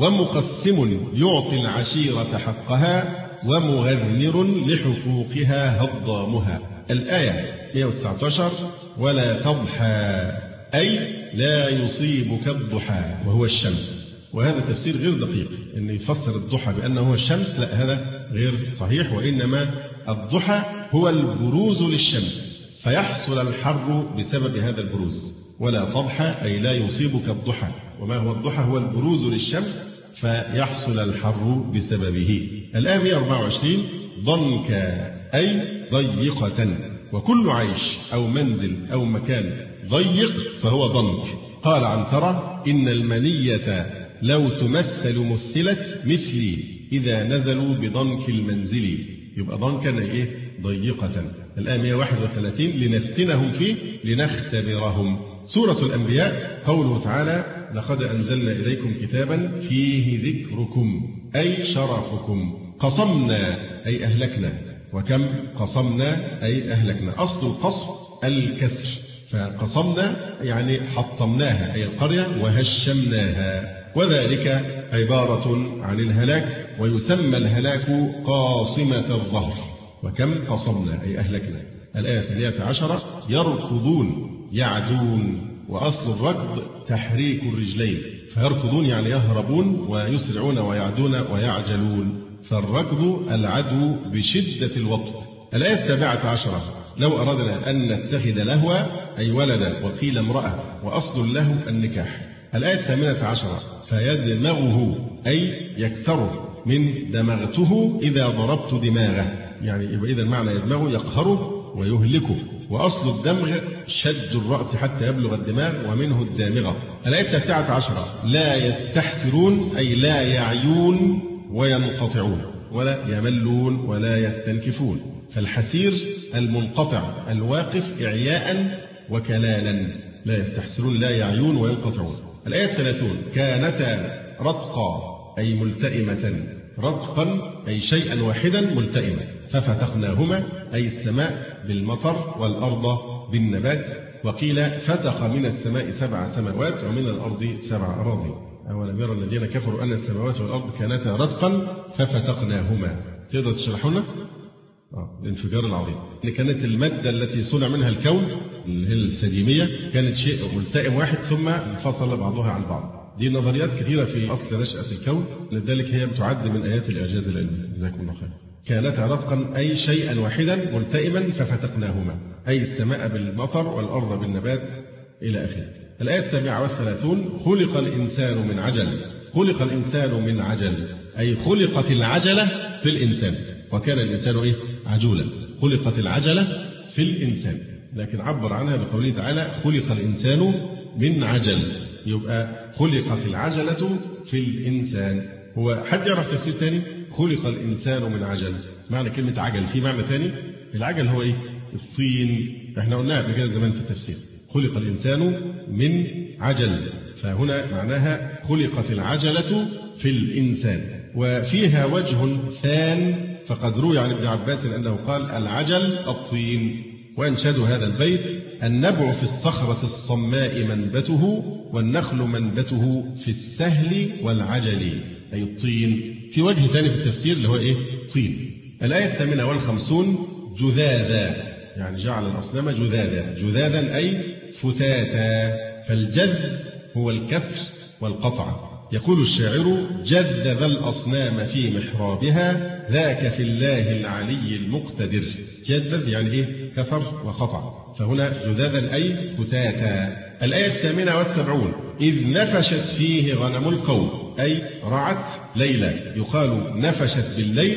ومقسم يعطي العشيرة حقها، ومغذر لحقوقها هضامها. الآية مئة وتسعة عشر: ولا تضحى أي لا يصيبك الضحى، وهو الشمس. وهذا تفسير غير دقيق، أن يفسر الضحى بأنه هو الشمس، لا هذا غير صحيح. وإنما الضحى هو البروز للشمس، فيحصل الحر بسبب هذا البروز. ولا تضحى أي لا يصيبك الضحى. وما هو الضحى؟ هو البروز للشمس فيحصل الحر بسببه. الآية مئة وأربعة وعشرين: ضنك أي ضيقة. وكل عيش أو منزل أو مكان ضيق فهو ضنك. قال عنترة: إن المنية لو تمثل مثلت مثلي إذا نزلوا بضنك المنزل. يبقى ضنكا إيه؟ ضيقة. الآية مئة وواحد وثلاثين: لنفتنهم فيه لنختبرهم. سورة الأنبياء قوله تعالى: لقد أنزلنا إليكم كتابا فيه ذكركم أي شرفكم. قصمنا أي أهلكنا. وكم قصمنا أي أهلكنا. أصل القصم الكسر، فقصمنا يعني حطمناها أي القرية وهشمناها، وذلك عبارة عن الهلاك. ويسمى الهلاك قاصمة الظهر، وكم قصمنا أي أهلكنا. الآية الثانية عشرة يركضون يعدون، وأصل الركض تحريك الرجلين، فيركضون يعني يهربون ويسرعون ويعدون ويعجلون، فالركض العدو بشدة الوطء. الآية السابعة عشرة لو أردنا أن نتخذ لهوا أي ولدا وقيل امرأة، وأصل اللهو النكاح. الآية الثامنة عشرة فيدمغه أي يكسره، من دمغته إذا ضربت دماغه، يعني يبقى إذا معنى يدمغه يقهره ويهلكه، وأصل الدمغ شد الرأس حتى يبلغ الدماغ ومنه الدامغة. الآية التاسعة عشرة لا يستحسرون أي لا يعيون وينقطعون، ولا يملون ولا يستنكفون، فالحسير المنقطع الواقف إعياء وكلالا، لا يستحسرون لا يعيون وينقطعون. الآية الثلاثون كانتا رتقا أي ملتئمة، رتقا أي شيئا واحدا ملتئما، ففتقناهما أي السماء بالمطر والأرض بالنبات، وقيل فتق من السماء سبع سماوات ومن الأرض سبع أراضي. أولم يرى الذين كفروا أن السماوات والأرض كانتا رتقا ففتقناهما. تقدر تشرحوا لنا؟ آه. الانفجار العظيم، إن كانت المادة التي صنع منها الكون اللي هي السديمية كانت شيء ملتئم واحد ثم انفصل بعضها عن بعض. دي نظريات كثيرة في أصل نشأة الكون، لذلك هي بتعد من آيات الإعجاز العلمي. جزاكم الله خير. كانتا رتقا أي شيئا واحدا ملتئما ففتقناهما أي السماء بالمطر والأرض بالنبات إلى آخره. الآية السابعة والثلاثون خلق الإنسان من عجل. خلق الإنسان من عجل أي خلقت العجلة في الإنسان، وكان الإنسان إيه؟ عجولا. خلقت العجلة في الإنسان، لكن عبر عنها بقوله تعالى خلق الإنسان من عجل، يبقى خلقت العجلة في الإنسان. هو حد يعرف تفسير ثاني؟ خلق الإنسان من عجل، معنى كلمة عجل في معنى ثاني. العجل هو إيه؟ الطين، احنا قلناها قبل كده زمان في التفسير. خلق الإنسان من عجل، فهنا معناها خلقت العجلة في الإنسان. وفيها وجه ثان، فقد روي عن ابن عباس أنه قال العجل الطين. وأنشدوا هذا البيت النبع في الصخرة الصماء منبته، والنخل منبته في السهل والعجل أي الطين. في وجه ثاني في التفسير اللي هو إيه؟ طين. الآية الثامنة والخمسون جذاذا يعني جعل الأصنام جذاذا، جذاذا أي فتاتا، فالجذ هو الكسر والقطع. يقول الشاعر جذذ الأصنام في محرابها ذاك في الله العلي المقتدر. جذذ يعني إيه؟ كسر وقطع، فهنا جذاذا أي فتاتا. الآية الثامنة والسبعون إذ نفشت فيه غنم القوم أي رعت ليلا، يقال نفشت بالليل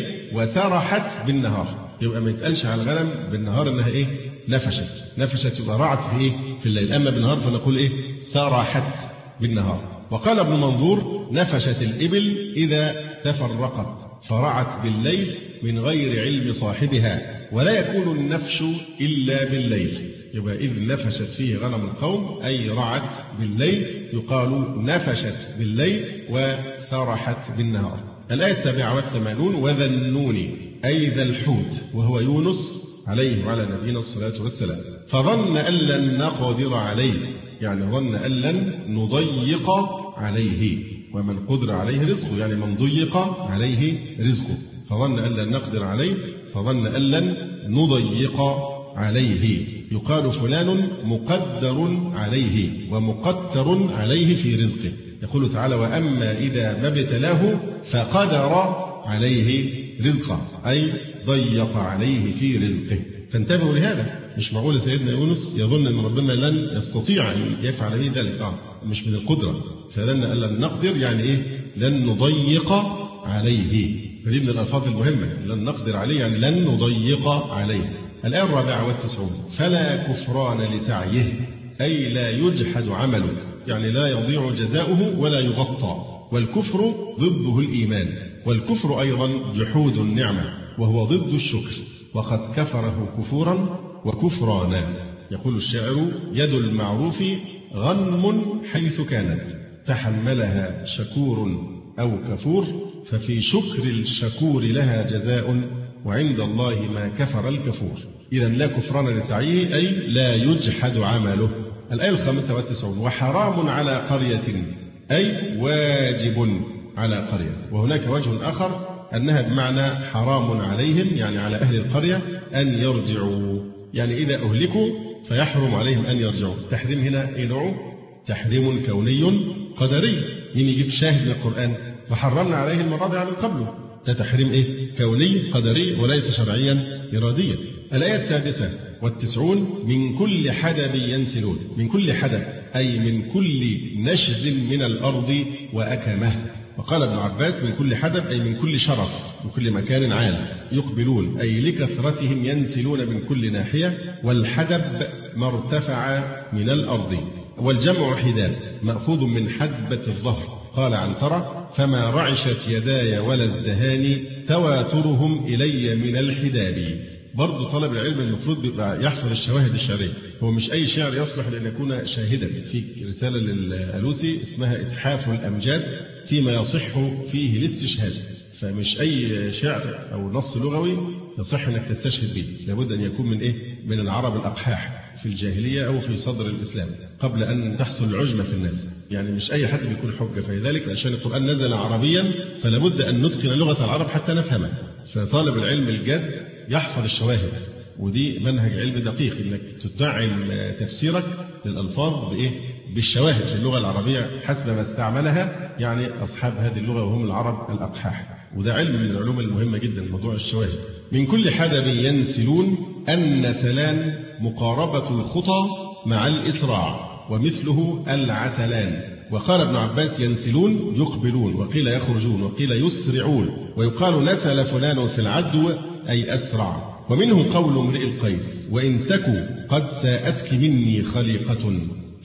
وسرحت بالنهار، يبقى ما يتقالش على الغنم بالنهار إنها إيه؟ نفشت. نفشت يبقى رعت في إيه؟ في الليل، أما بالنهار فنقول إيه؟ سرحت بالنهار. وقال ابن منظور نفشت الإبل إذا تفرقت فرعت بالليل من غير علم صاحبها، ولا يكون النفش إلا بالليل، يبقى إذ نفشت فيه غنم القوم أي رعت بالليل، يقال نفشت بالليل وسرحت بالنهار. الآية السابعة والثمانون وذا النون أي ذا الحوت وهو يونس عليه وعلى نبينا الصلاة والسلام، فظن أن لن نقدر عليه، يعني ظن أن لن نضيق عليه، ومن قدر عليه رزقه يعني من ضيق عليه رزقه، فظن أن لن نقدر عليه فظن أن لن نضيق عليه. يقال فلان مقدر عليه ومقتر عليه في رزقه. يقول تعالى وأما إذا ما ابتلاه فقدر عليه رزقه أي ضيق عليه في رزقه. فانتبهوا لهذا، مش معقول سيدنا يونس يظن أن ربنا لن يستطيع أن يفعل به ذلك، آه مش من القدرة، فلن لن نقدر يعني إيه؟ لن نضيق عليه، فدي من الألفاظ المهمة، لن نقدر عليه يعني لن نضيق عليه. الآية الرابعة والتسعون فلا كفران لسعيه أي لا يجحد عمله، يعني لا يضيع جزاؤه ولا يغطى، والكفر ضده الإيمان، والكفر أيضا جحود النعمة وهو ضد الشكر، وقد كفره كفورا وكفرانا. يقول الشاعر يد المعروف غنم حيث كانت تحملها شكور أو كفور، ففي شكر الشكور لها جزاء وعند الله ما كفر الكفور. إذا لا كفران لسعيه أي لا يجحد عمله. الآية الخامسة والتسعون وحرام على قرية أي واجب على قرية. وهناك وجه آخر أنها بمعنى حرام عليهم، يعني على أهل القرية أن يرجعوا، يعني إذا أهلكوا فيحرم عليهم أن يرجعوا. التحريم هنا إيه نوعه؟ تحريم كوني قدري. مين يجيب شاهد من القرآن؟ وحرمنا عليه المرة على قبله. ده تحريم إيه؟ كوني قدري وليس شرعيا إراديا. الآية السادسة والتسعون: من كل حدب ينسلون. من كل حدب أي من كل نشز من الأرض وأكمه. وقال ابن عباس: من كل حدب أي من كل شرف، من كل مكان عال. يقبلون أي لكثرتهم ينسلون من كل ناحية. والحدب ما ارتفع من الأرض. والجمع حداب مأخوذ من حدبة الظهر. قال عنترة: فما رعشت يداي ولا الدهان تواترهم إلي من الحداب. برضه طالب العلم المفروض بيبقى يحفظ الشواهد الشعرية. هو مش أي شعر يصلح لأن يكون شاهدا. في رسالة للألوسي اسمها إتحاف الأمجاد فيما يصح فيه الاستشهاد. فمش أي شعر أو نص لغوي يصح أنك تستشهد به، لابد أن يكون من إيه؟ من العرب الأقحاح في الجاهلية أو في صدر الإسلام قبل أن تحصل العجمة في الناس. يعني مش أي حد بيكون حجة. فلذلك عشان القرآن نزل عربيا فلابد أن نتقن لغة العرب حتى نفهمها. فطالب العلم الجد يحفظ الشواهد، ودي منهج علم دقيق انك تدعم تفسيرك للالفاظ بايه؟ بالشواهد في اللغه العربيه حسب ما استعملها يعني اصحاب هذه اللغه وهم العرب الاقحاح. وده علم من العلوم المهمه جدا موضوع الشواهد. من كل حدب ينسلون. النسلان مقاربه الخطى مع الاسراع، ومثله العسلان. وقال ابن عباس: ينسلون يقبلون، وقيل يخرجون، وقيل يسرعون. ويقال نسل فلان في العدو أي أسرع. ومنه قول امرئ القيس: وإن تك قد ساءتك مني خليقة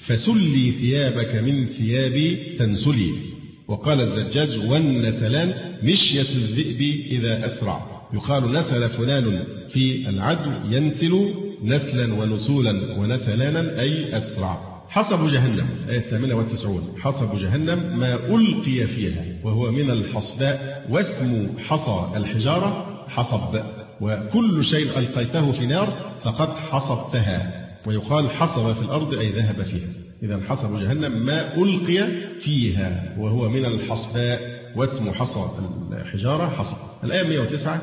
فسلي ثيابك من ثيابي تنسلي. وقال الزجاج: والنسلان مشية الذئب إذا أسرع. يقال نسل فلان في العدو ينسل نسلا ونسولا ونسلانا أي أسرع. حصب جهنم، آية الثامنة والتسعون: حصب جهنم ما ألقي فيها، وهو من الحصباء، واسم حصى الحجارة حصب. وكل شيء ألقيته في نار فقد حصبتها. ويقال حصب في الأرض أي ذهب فيها. إذا حصب جهنم ما ألقي فيها، وهو من الحصباء، واسم حصى الحجارة حصب. الآية مئة وتسعة: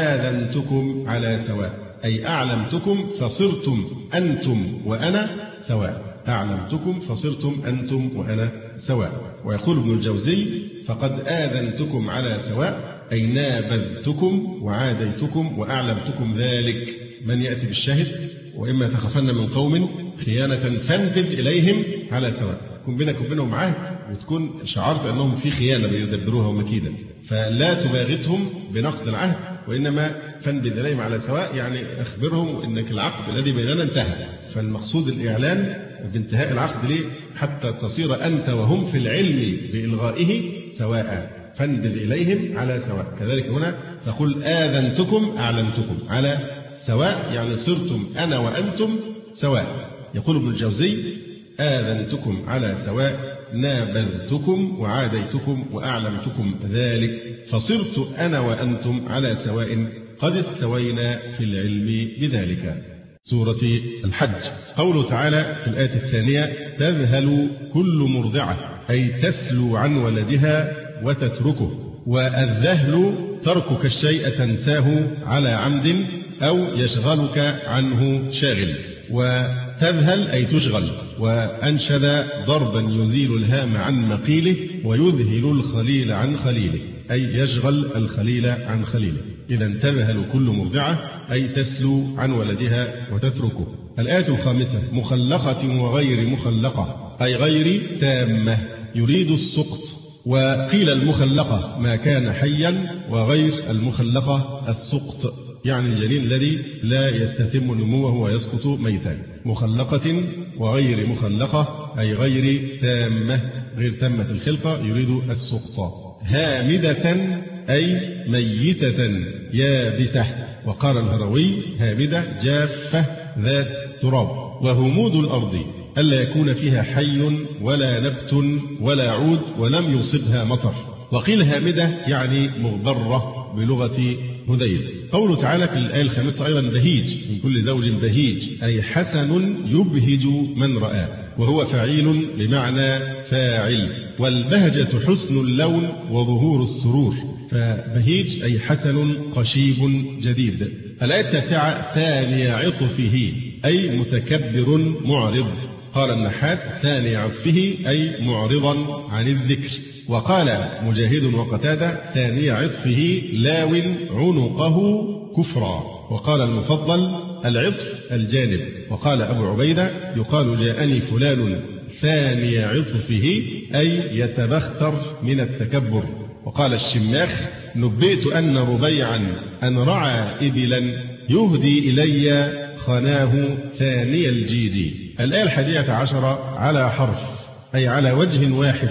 آذنتكم على سواء أي أعلمتكم فصرتم أنتم وأنا سواء. أعلمتكم فصرتم أنتم وأنا سواء. ويقول ابن الجوزي: فقد آذنتكم على سواء أي نابذتكم وعاديتكم وأعلمتكم ذلك. من يأتي بالشاهد: وإما تخافن من قوم خيانة فانبذ إليهم على سواء. يكون بينك وبينهم عهد وتكون شعرت أنهم في خيانة بيدبروها ومكيدا، فلا تباغتهم بنقض العهد، وإنما فانبذ إليهم على سواء، يعني أخبرهم أنك العقد الذي بيننا انتهى. فالمقصود الإعلان بانتهاء العقد ليه؟ حتى تصير أنت وهم في العلم بإلغائه سواء. فانبذ إليهم على سواء. كذلك هنا تقول آذنتكم أعلمتكم على سواء، يعني صرتم أنا وأنتم سواء. يقول ابن الجوزي: آذنتكم على سواء نابذتكم وعاديتكم وأعلمتكم ذلك، فصرت أنا وأنتم على سواء قد استوينا في العلم بذلك. سورة الحج. قوله تعالى في الآية الثانية: تذهل كل مرضعة أي تسلو عن ولدها وتتركه. والذهل تركك الشيء تنساه على عمد أو يشغلك عنه شاغل. وتذهل أي تشغل. وأنشد ضربا يزيل الهام عن مقيله ويذهل الخليل عن خليله أي يشغل الخليل عن خليله. إذا تذهل كل مرضعة أي تسلو عن ولدها وتتركه. الآية الخامسة: مخلقة وغير مخلقة أي غير تامة يريد السقط. وقيل المخلقة ما كان حيا، وغير المخلقة السقط يعني الجنين الذي لا يستتم نموه ويسقط ميتا. مخلقة وغير مخلقة أي غير تامة، غير تامة الخلقة يريد السقط. هامدة أي ميتة يابسة. وقال الهروي: هامدة جافة ذات تراب. وهمود الأرض ألا يكون فيها حي ولا نبت ولا عود ولم يصبها مطر. وقيل هامدة يعني مغبرة بلغة هذيل. قوله تعالى في الآية الخامسة أيضا: بهيج من كل زوج بهيج أي حسن يبهج من رآه، وهو فعيل بمعنى فاعل. والبهجة حسن اللون وظهور السرور. فبهيج أي حسن قشيب جديد. الآية التاسعة ثاني عطفه أي متكبر معرض. قال النحاس ثاني عطفه أي معرضا عن الذكر. وقال مجاهد وقتادة ثاني عطفه لاو عنقه كفرا. وقال المفضل العطف الجانب. وقال أبو عبيدة يقال جاءني فلان ثاني عطفه أي يتبختر من التكبر. وقال الشماخ نبئت أن ربيعا أن رعى إبلا يهدي إلي خناه ثاني الجيد. الآية الحادية عشرة على حرف أي على وجه واحد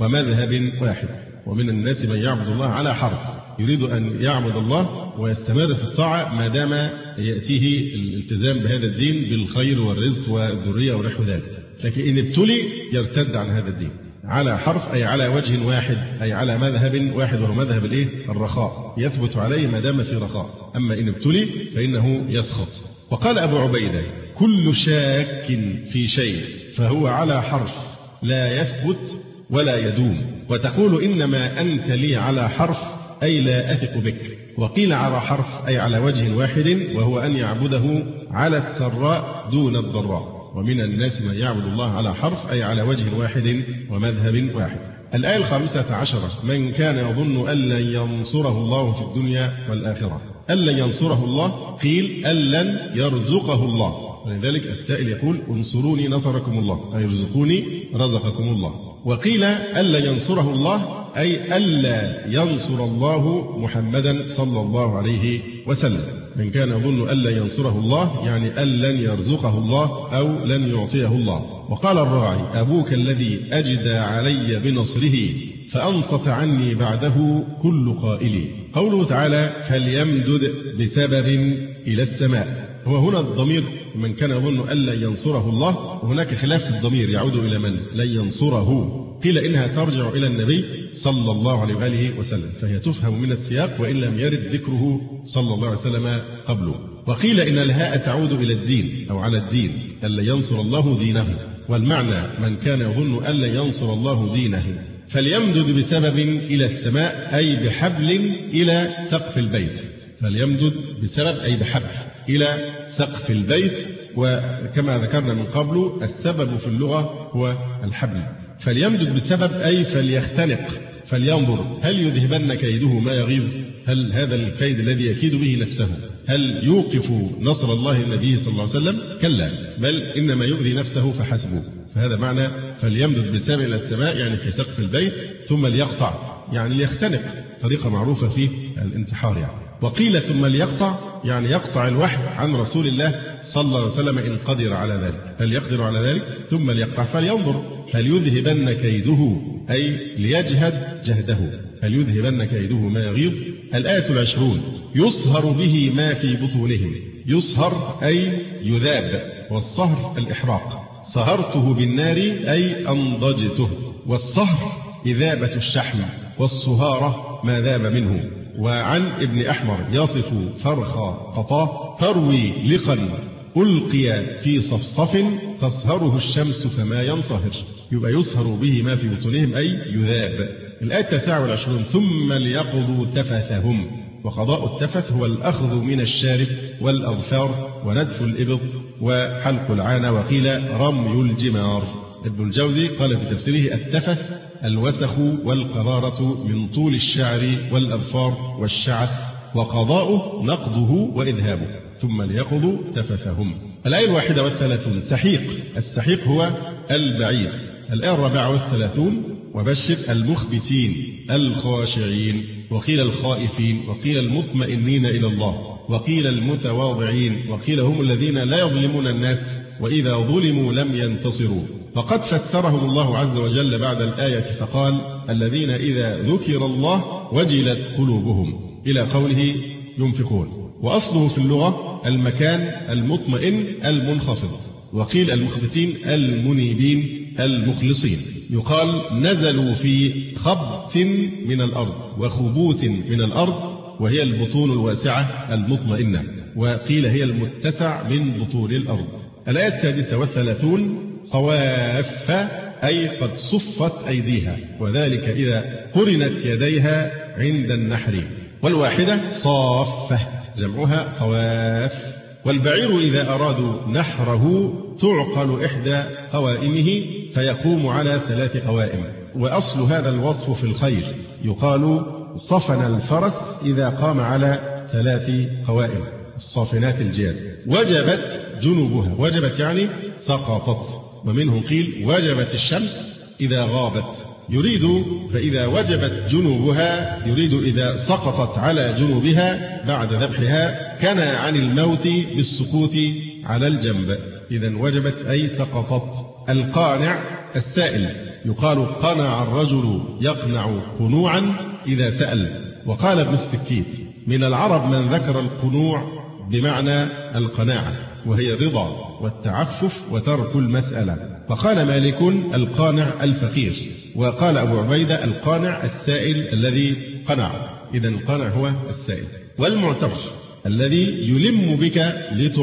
ومذهب واحد. ومن الناس من يعبد الله على حرف يريد أن يعبد الله ويستمر في الطاعة ما دام يأتيه الالتزام بهذا الدين بالخير والرزق والذرية ونحو ذلك، لكن إن ابتلي يرتد عن هذا الدين. على حرف أي على وجه واحد أي على مذهب واحد وهو مذهب الإيه؟ الرخاء، يثبت عليه ما دام في رخاء، أما إن ابتلي فإنه يسخط. وقال أبو عبيدة كل شاك في شيء فهو على حرف لا يثبت ولا يدوم. وتقول إنما أنت لي على حرف أي لا أثق بك. وقيل على حرف أي على وجه واحد وهو أن يعبده على السراء دون الضراء. ومن الناس من يعبد الله على حرف أي على وجه واحد ومذهب واحد. الآية الخامسة عشرة من كان يظن أن لن ينصره الله في الدنيا والآخرة. أن لن ينصره الله قيل أن لن يرزقه الله، ولذلك السائل يقول انصروني نصركم الله أي ارزقوني رزقكم الله. وقيل أن لن ينصره الله أي ألا ينصر الله محمدا صلى الله عليه وسلم. من كان يظن أن لن ينصره الله يعني أن لن يرزقه الله أو لن يعطيه الله. وقال الراعي أبوك الذي أجدى علي بنصره فأنصت عني بعده كل قائل. قوله تعالى فليمدد بسبب إلى السماء. هو هنا الضمير من كان يظن أن لن ينصره الله، وهناك خلاف في الضمير يعود إلى من لن ينصره. قيل إنها ترجع إلى النبي صلى الله عليه وآله وسلم، فهي تفهم من السياق وإن لم يرد ذكره صلى الله عليه وسلم قبله. وقيل إن الهاء تعود إلى الدين أو على الدين أن لن ينصر الله دينه، والمعنى من كان يظن أن لن ينصر الله دينه. فليمدد بسبب إلى السماء أي بحبل إلى سقف البيت. فليمدد بسبب أي بحبل إلى سقف البيت. وكما ذكرنا من قبل السبب في اللغة هو الحبل. فليمدد بسبب أي فليختنق فلينظر هل يذهبن كيده ما يغيظ. هل هذا الكيد الذي يكيد به نفسه هل يوقف نصر الله النبي صلى الله عليه وسلم؟ كلا، بل إنما يؤذي نفسه فحسبه. فهذا معنى فليمدد بسبب إلى السماء يعني في سقف البيت، ثم ليقطع يعني ليختنق، طريقة معروفة في الانتحار يعني. وقيل ثم ليقطع يعني يقطع الوحي عن رسول الله صلى الله عليه وسلم إن قدر على ذلك. هل يقدر على ذلك؟ ثم ليقطع فلينظر هل يذهبن كيده أي ليجهد جهده. هل يذهبن كيده ما يغيظ. الآية العشرون يصهر به ما في بطونهم. يصهر أي يذاب، والصهر الإحراق. صهرته بالنار أي أنضجته. والصهر إذابة الشحم، والصهارة ما ذاب منه. وعن ابن أحمر يصف فرخ قطاه تروي لقا ألقي في صفصف تصهره الشمس فما ينصهر. يبقى يصهر به ما في بطونهم أي يذاب. الآية التاسعة والعشرون ثم ليقضوا تفثهم. وقضاء التفث هو الأخذ من الشارب والأظفار ونتف الإبط وحلق العانة. وقيل رمي الجمار. ابن الجوزي قال في تفسيره التفث الوسخ والقرارة من طول الشعر والأظفار والشعث، وقضاؤه نقضه وإذهابه. ثم ليقضوا تفثهم. الآية الواحدة والثلاثون سحيق. السحيق هو البعيد. الآية الرابعة والثلاثون وبشر المخبتين الخاشعين. وقيل الخائفين، وقيل المطمئنين إلى الله، وقيل المتواضعين، وقيل هم الذين لا يظلمون الناس وإذا ظلموا لم ينتصروا. فقد فسرهم الله عز وجل بعد الآية فقال الذين إذا ذكر الله وجلت قلوبهم إلى قوله ينفقون. وأصله في اللغة المكان المطمئن المنخفض. وقيل المخبتين المنيبين المخلصين. يقال نزلوا في خبط من الأرض وخبوت من الأرض، وهي البطون الواسعة المطمئنة. وقيل هي المتسع من بطون الأرض. الآية السادسة والثلاثون صواف أي قد صفت أيديها، وذلك إذا قرنت يديها عند النحر. والواحدة صافة جمعها صواف. والبعير إذا أرادوا نحره تعقل إحدى قوائمه فيقوم على ثلاث قوائم. وأصل هذا الوصف في الخيل يقال صفن الفرس إذا قام على ثلاث قوائم الصافنات الجياد. وجبت جنوبها، وجبت يعني سقطت. ومنه قيل وجبت الشمس إذا غابت، يريد فإذا وجبت جنوبها يريد إذا سقطت على جنوبها بعد ذبحها كان عن الموت بالسقوط على الجنب. إذا وجبت أي سقطت. القانع السائل يقال قنع الرجل يقنع قنوعا إذا سأل. وقال ابن السكيت من العرب من ذكر القنوع بمعنى القناعة وهي الرضا والتعفف وترك المسألة. فقال مالك القانع الفقير، وقال أبو عبيدة القانع السائل الذي قنع. إذا القانع هو السائل. والمعتر الذي يلم بك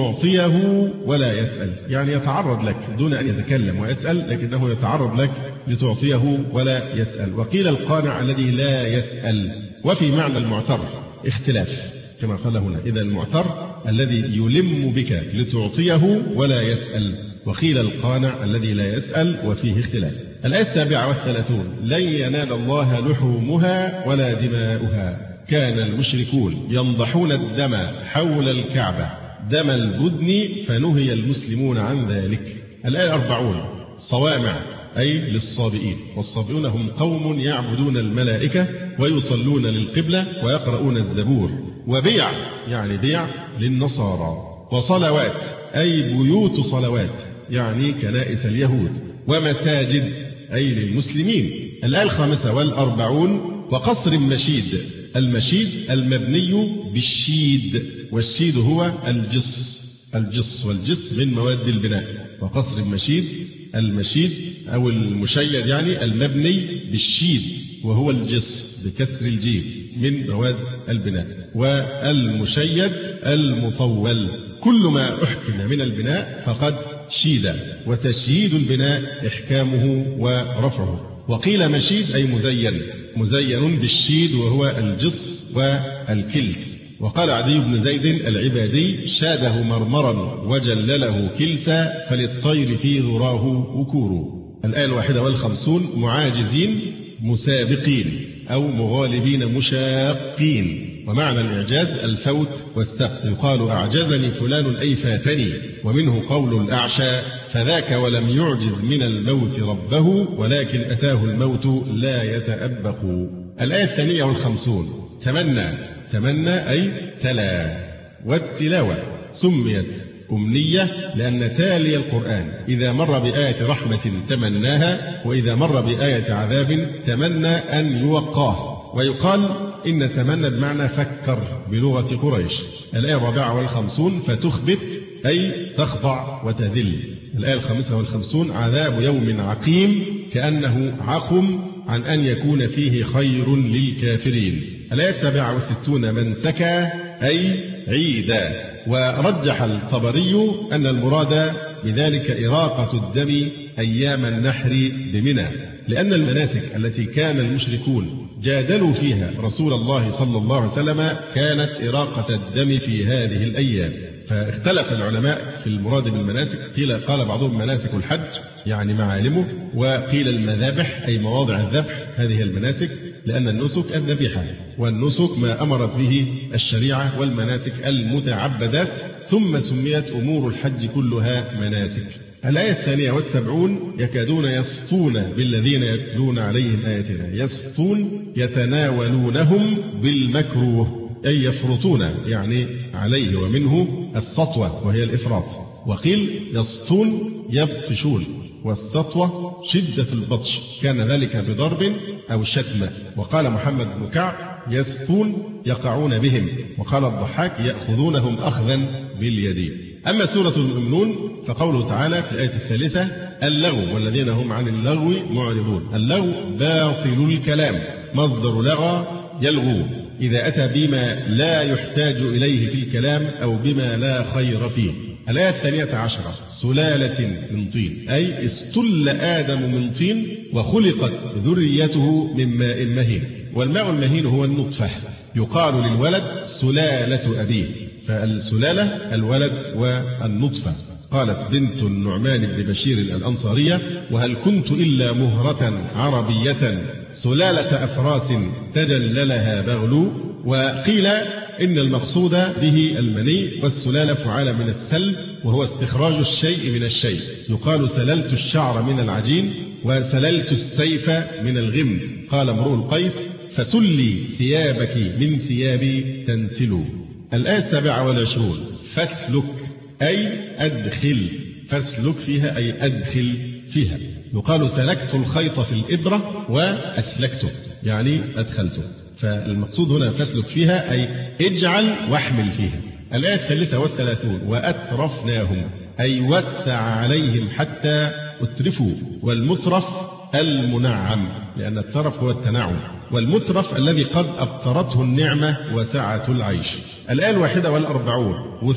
لتعطيه ولا يسأل، يعني يتعرض لك دون أن يتكلم ويسأل، لكنه يتعرض لك لتعطيه ولا يسأل. وقيل القانع الذي لا يسأل. وفي معنى المعتر اختلاف كما قال هنا، إذا المعتر الذي يلم بك لتعطيه ولا يسأل. وقيل القانع الذي لا يسأل، وفيه اختلاف. الآية السابعة والثلاثون لن ينال الله لحومها ولا دماؤها. كان المشركون ينضحون الدم حول الكعبة دم البدن فنهي المسلمون عن ذلك. الآية أربعون صوامع أي للصابئين، والصابئون هم قوم يعبدون الملائكة ويصلون للقبلة ويقرؤون الزبور. وبيع يعني بيع للنصارى. وصلوات أي بيوت صلوات يعني كنائس اليهود. ومساجد أي للمسلمين. الآية الخامسة والأربعون وقصر مشيد. المشيد المبني بالشيد، والشيد هو الجص. الجص والجص من مواد البناء. وقصر المشيد المشيد أو المشيد يعني المبني بالشيد وهو الجص بكسر الجيم من مواد البناء. والمشيد المطول كل ما أحكم من البناء فقد شيد. وتشييد البناء إحكامه ورفعه. وقيل مشيد أي مزين، مزين بالشيد وهو الجص والكلس. وقال عدي بن زيد العبادي شاده مرمرا وجلله كلسا فللطير في ذراه وكور. الآية الواحدة والخمسون معاجزين مسابقين أو مغالبين مشاقين. ومعنى الإعجاز الفوت والسبق. يقال أعجزني فلان أي فاتني. ومنه قول الأعشى فذاك ولم يعجز من الموت ربه ولكن أتاه الموت لا يتأبق. الآية الثانية والخمسون تمنى. تمنى أي تلا. والتلاوة سميت أمنية لأن تالي القرآن إذا مر بآية رحمة تمناها، وإذا مر بآية عذاب تمنى أن يوقاه. ويقال إن تمنى بمعنى فكر بلغة قريش. الآية الرابعة والخمسون فتخبت أي تخضع وتذل. الآية الخامسة والخمسون عذاب يوم عقيم كأنه عقم عن أن يكون فيه خير للكافرين. الآية السابعة والستون منسكا أي عيدا. ورجح الطبري أن المراد بذلك إراقة الدم أيام النحر بمنى، لأن المناسك التي كان المشركون جادلوا فيها رسول الله صلى الله عليه وسلم كانت إراقة الدم في هذه الأيام. فاختلف العلماء في المراد بالمناسك. قيل قال بعضهم مناسك الحج يعني معالمه، وقيل المذابح أي مواضع الذبح هذه المناسك، لأن النسك الذبيحة والنسك ما أمرت به الشريعة، والمناسك المتعبدات، ثم سميت أمور الحج كلها مناسك. الآية الثانية والسبعون يكادون يسطون بالذين يتلون عليهم آياتنا. يسطون يتناولونهم بالمكروه أي يفرطون يعني عليه، ومنه السطوة وهي الإفراط. وقيل يسطون يبطشون، والسطوة شدة البطش كان ذلك بضرب أو شتم. وقال محمد بن كعب يسطون يقعون بهم. وقال الضحاك يأخذونهم أخذا باليد. أما سورة المؤمنون فقوله تعالى في الآية الثالثة اللغو والذين هم عن اللغو معرضون. اللغو باطل الكلام مصدر لغى يلغو إذا أتى بما لا يحتاج إليه في الكلام أو بما لا خير فيه. الآية الثانية عشرة سلالة من طين أي استل آدم من طين وخلقت ذريته من ماء مهين. والماء المهين هو النطفة. يقال للولد سلالة أبيه، فالسلالة الولد والنطفة. قالت بنت النعمان بن بشير الأنصارية: وهل كنت إلا مهرة عربية سلالة أفراس تجللها بغل. وقيل إن المقصود به المني، والسلالة فعال من السل وهو استخراج الشيء من الشيء. يقال سللت الشعر من العجين وسللت السيف من الغمد. قال امرؤ القيس: فسلي ثيابك من ثيابي تنسل. الآية السابعة والعشرون: فاسلك أي أدخل، فاسلك فيها أي أدخل فيها. يقال سلكت الخيط في الإبرة وأسلكته، يعني أدخلته. فالمقصود هنا فاسلك فيها أي اجعل واحمل فيها. الآية الثالثة والثلاثون: وأترفناهم أي وسع عليهم حتى أترفوا. والمترف المنعم، لأن الترف هو التنعم، والمترف الذي قد أبطرته النعمة وسعة العيش. الآية الواحدة والأربعون: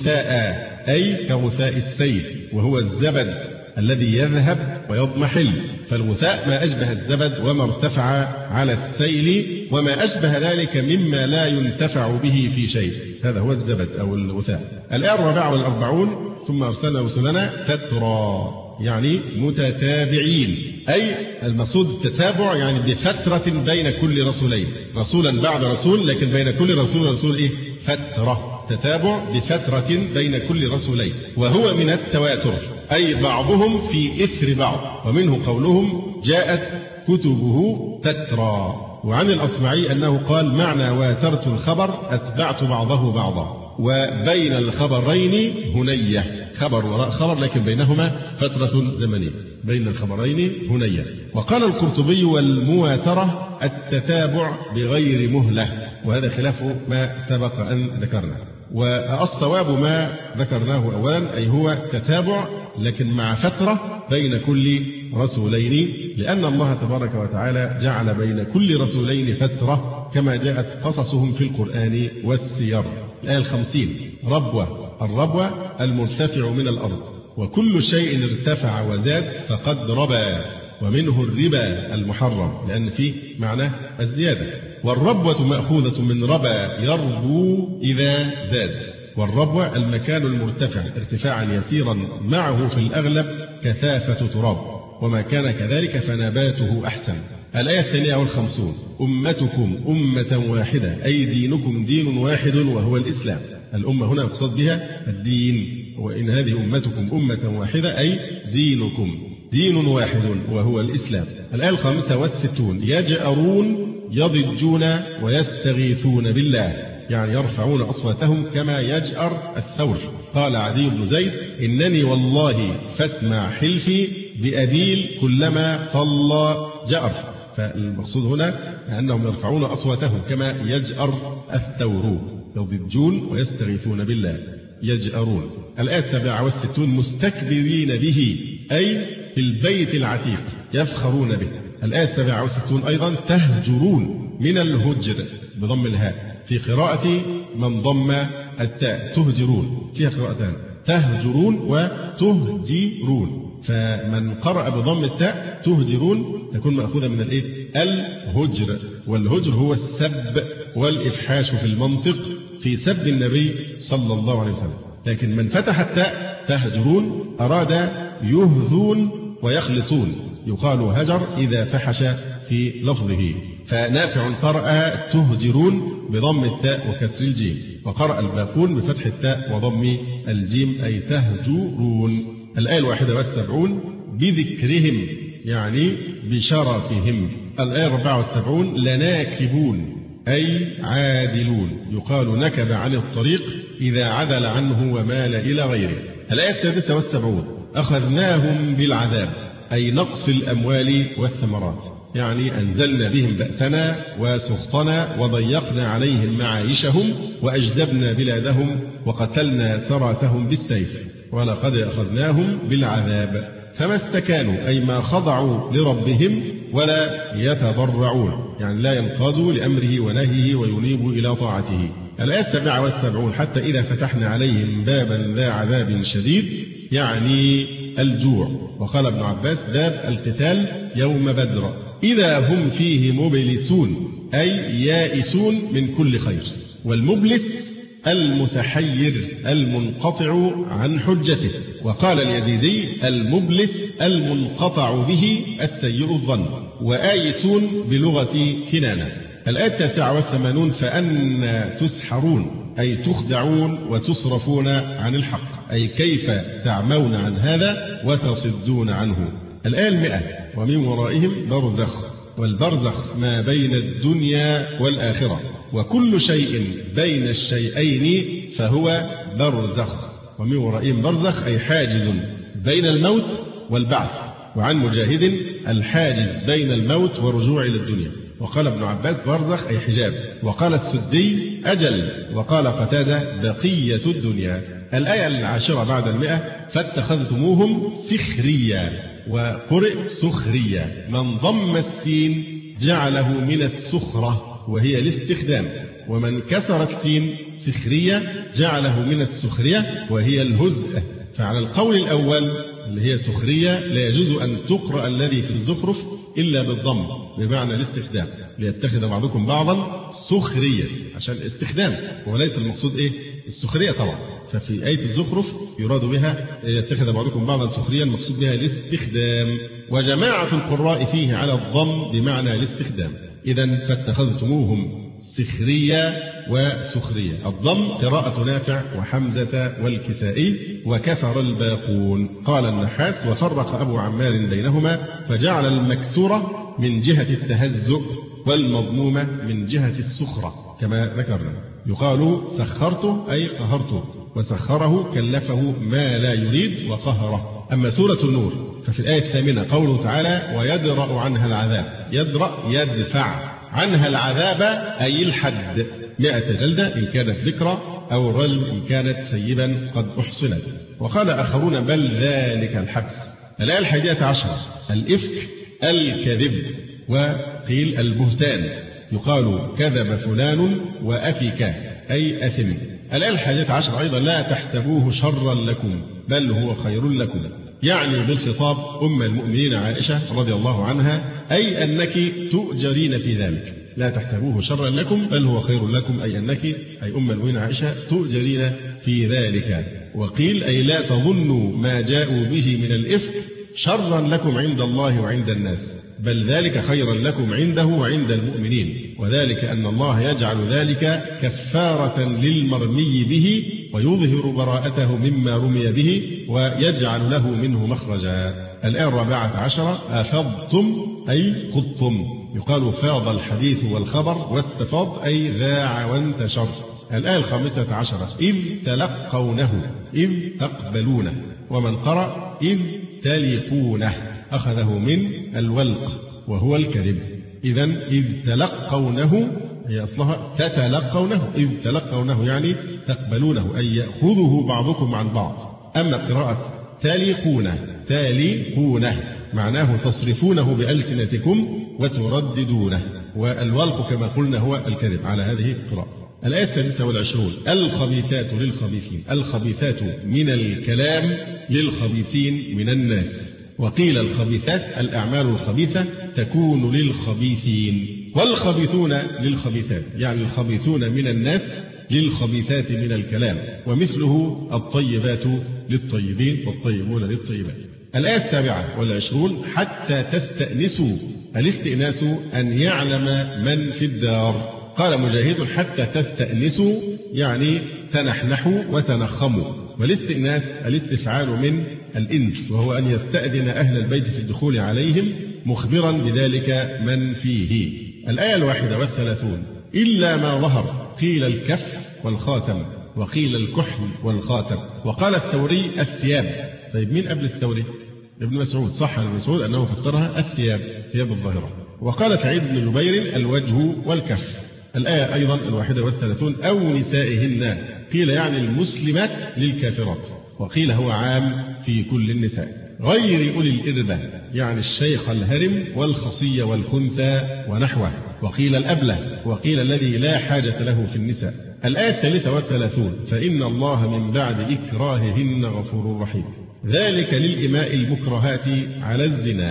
وثاء أي كوثاء السيل، وهو الزبد الذي يذهب ويضمحل. فالوثاء ما أشبه الزبد وما ارتفع على السيل وما أشبه ذلك مما لا ينتفع به في شيء، هذا هو الزبد أو الوثاء. الآية الرابعة والأربعون: ثم أرسلنا رسلنا تترى يعني متتابعين، أي المقصود التتابع يعني بفترة بين كل رسولين، رسولا بعد رسول، لكن بين كل رسول ورسول إيه؟ فترة، تتابع بفترة بين كل رسولين. وهو من التواتر أي بعضهم في إثر بعض، ومنه قولهم جاءت كتبه تترى. وعن الأصمعي أنه قال: معنى واترت الخبر أتبعت بعضه بعضا. وبين الخبرين هنية، خبر وراء خبر لكن بينهما فترة زمنية، بين الخبرين هنية. وقال القرطبي: والمواترة التتابع بغير مهلة، وهذا خلاف ما سبق أن ذكرنا. والصواب ما ذكرناه أولا، أي هو تتابع لكن مع فترة بين كل رسولين، لأن الله تبارك وتعالى جعل بين كل رسولين فترة كما جاءت قصصهم في القرآن والسير. الآية الخمسين: ربوة، الربوة المرتفع من الأرض، وكل شيء ارتفع وزاد فقد ربى، ومنه الربا المحرم لأن فيه معنى الزيادة. والربوة مأخوذة من ربى يربو إذا زاد، والربوة المكان المرتفع ارتفاعا يسيرا معه في الأغلب كثافة تراب، وما كان كذلك فنباته أحسن. الآية الثانية والخمسون: أمتكم أمة واحدة أي دينكم دين واحد وهو الإسلام. الأمة هنا يقصد بها الدين، وإن هذه أمتكم أمة واحدة أي دينكم دين واحد وهو الإسلام. الآية الخامسة والستون: يجأرون يضجون ويستغيثون بالله، يعني يرفعون أصواتهم كما يجأر الثور. قال عدي بن زيد: إنني والله فاسمع حلفي بأبيل كلما صلى جأر. فالمقصود هنا أنهم يرفعون أصواتهم كما يجأر الثور، يضجون ويستغيثون بالله، يجأرون. الآية السابعة والستون: مستكبرين به أي في البيت العتيق يفخرون به. الآية السابعة والستون أيضا: تهجرون من الهجر بضم الهاء، في قراءة من ضم التاء تهجرون، فيها قراءتان تهجرون وتهجرون، فمن قرأ بضم التاء تهجرون تكون مأخوذة من الإيه؟ الهجر، والهجر هو السب والإفحاش في المنطق في سب النبي صلى الله عليه وسلم. لكن من فتح التاء تهجرون أراد يهذون ويخلطون، يقال هجر إذا فحش في لفظه. فنافع قرأ تهجرون بضم التاء وكسر الجيم، وقرأ الباقون بفتح التاء وضم الجيم أي تهجرون. الآية الواحدة والسبعون: بذكرهم يعني بشرفهم. الآية الرابعة والسبعون: لناكبون أي عادلون، يقال نكب عن الطريق إذا عدل عنه ومال إلى غيره. الآية السادسة والسبعون: أخذناهم بالعذاب أي نقص الأموال والثمرات، يعني أنزلنا بهم بأسنا وسخطنا وضيقنا عليهم معايشهم وأجدبنا بلادهم وقتلنا ثراتهم بالسيف ولقد أخذناهم بالعذاب فما استكانوا أي ما خضعوا لربهم ولا يتضرعون، يعني لا ينقادوا لأمره ونهيه وينيبوا إلى طاعته. الآية السابعة والسبعون: حتى إذا فتحنا عليهم بابا ذا عذاب شديد، يعني الجوع. وقال ابن عباس: باب القتال يوم بدر، إذا هم فيه مبلسون أي يائسون من كل خير. والمبلس المتحير المنقطع عن حجته. وقال اليزيدي المبلس المنقطع به السيء الظن. وآيسون بلغة كنانة. الآية التاسعة والثمانون فأنى تسحرون أي تخدعون وتصرفون عن الحق، أي كيف تعمون عن هذا وتصدون عنه. الآية المئة ومن ورائهم برزخ. والبرزخ ما بين الدنيا والآخرة، وكل شيء بين الشيئين فهو برزخ. ومن ورائهم برزخ أي حاجز بين الموت والبعث. وعن مجاهد الحاجز بين الموت والرجوع إلى الدنيا. وقال ابن عباس برزخ أي حجاب. وقال السدي أجل. وقال قتادة بقية الدنيا. الآية العاشرة بعد المئة فاتخذتموهم سخريا. وقرئ سخريا. من ضم السين جعله من السخرة وهي الاستخدام، ومن كسر السين سخرية جعله من السخرية وهي الهزء. فعلى القول الأول اللي هي سخرية لا يجوز أن تقرأ الذي في الزخرف إلا بالضم بمعنى الاستخدام، ليتخذ بعضكم بعضا سخرية عشان الاستخدام، وليس المقصود إيه السخرية طبعا. ففي آية الزخرف يراد بها يتخذ بعضكم بعضا سخريا، المقصود بها الاستخدام. وجماعة القراء فيه على الضم بمعنى الاستخدام. إذن فاتخذتموهم سخريا وسخرية. الضم قراءة نافع وحمزة والكسائي، وكسر الباقون. قال النحاس وفرق أبو عمار بينهما فجعل المكسورة من جهة التهزؤ والمضمومة من جهة السخرة كما ذكرنا. يقال سخرته أي قهرته، وسخره كلفه ما لا يريد وقهره. أما سورة النور ففي الآية الثامنة قوله تعالى ويدرأ عنها العذاب. يدرأ يدفع عنها العذاب أي الحد، مئة جلدة إن كانت ذكرى، أو الرجم إن كانت ثيبا قد أحصنت. وقال آخرون بل ذلك الحبس. الآية الحادية عشر الإفك الكذب، وقيل البهتان. يقال كذب فلان وأفك أي أثم. الآية الحادية عشر أيضا لا تحسبوه شرا لكم بل هو خير لكم، يعني بالخطاب أم المؤمنين عائشة رضي الله عنها، أي أنك تؤجرين في ذلك. لا تحسبوه شرا لكم بل هو خير لكم، أي أنك أي أم المؤمنين عائشة تؤجرين في ذلك. وقيل أي لا تظنوا ما جاءوا به من الإفك شرا لكم عند الله وعند الناس، بل ذلك خيرا لكم عنده وعند المؤمنين، وذلك أن الله يجعل ذلك كفارة للمرمي به ويظهر براءته مما رمي به ويجعل له منه مخرجا. الآية الرابعة عشرة أفضتم أي خضتم. يقال فاض الحديث والخبر، واستفاض أي ذاع وانتشر. الآية الخامسة عشرة إذ تلقونه إذ تقبلونه. ومن قرأ إذ تلقونه أخذه من الولق وهو الكذب. إذن إذ تلقونه هي أصلها تتلقونه، إذ تلقونه يعني تقبلونه أي يأخذه بعضكم عن بعض. أما قراءة تالقونه تالقونه معناه تصرفونه بألسنتكم وترددونه، والولق كما قلنا هو الكذب على هذه القراءة. الآية السادسة والعشرون الخبيثات للخبيثين. الخبيثات من الكلام للخبيثين من الناس. وقيل الخبيثات الأعمال الخبيثة تكون للخبيثين، والخبيثون للخبيثات، يعني الخبيثون من الناس للخبيثات من الكلام، ومثله الطيبات للطيبين والطيبون للطيبات. الآية السابعة والعشرون حتى تستأنسوا. الاستئناس أن يعلم من في الدار. قال مجاهد حتى تستأنسوا يعني تنحنحوا وتنخموا. والاستئناس الاستفعال من الإنس، وهو أن يستأذن أهل البيت في الدخول عليهم مخبرا بذلك من فيه. الآية الواحدة والثلاثون إلا ما ظهر. قيل الكف والخاتم، وقيل الكحل والخاتم. وقال الثوري الثياب. طيب مين قبل الثوري؟ ابن مسعود. صح ابن مسعود أنه فسرها الثياب، ثياب الظاهرة. وقال سعيد بن جبير الوجه والكف. الآية أيضا الواحدة والثلاثون أو نسائهن. قيل يعني المسلمات للكافرات، وقيل هو عام في كل النساء. غير أولي الإربة يعني الشيخ الهرم والخصي والخنثى ونحوه. وقيل الأبله، وقيل الذي لا حاجة له في النساء. الآية الثالثة والثلاثون فإن الله من بعد إكراههن غفور رحيم. ذلك للإماء المكرهات على الزنا.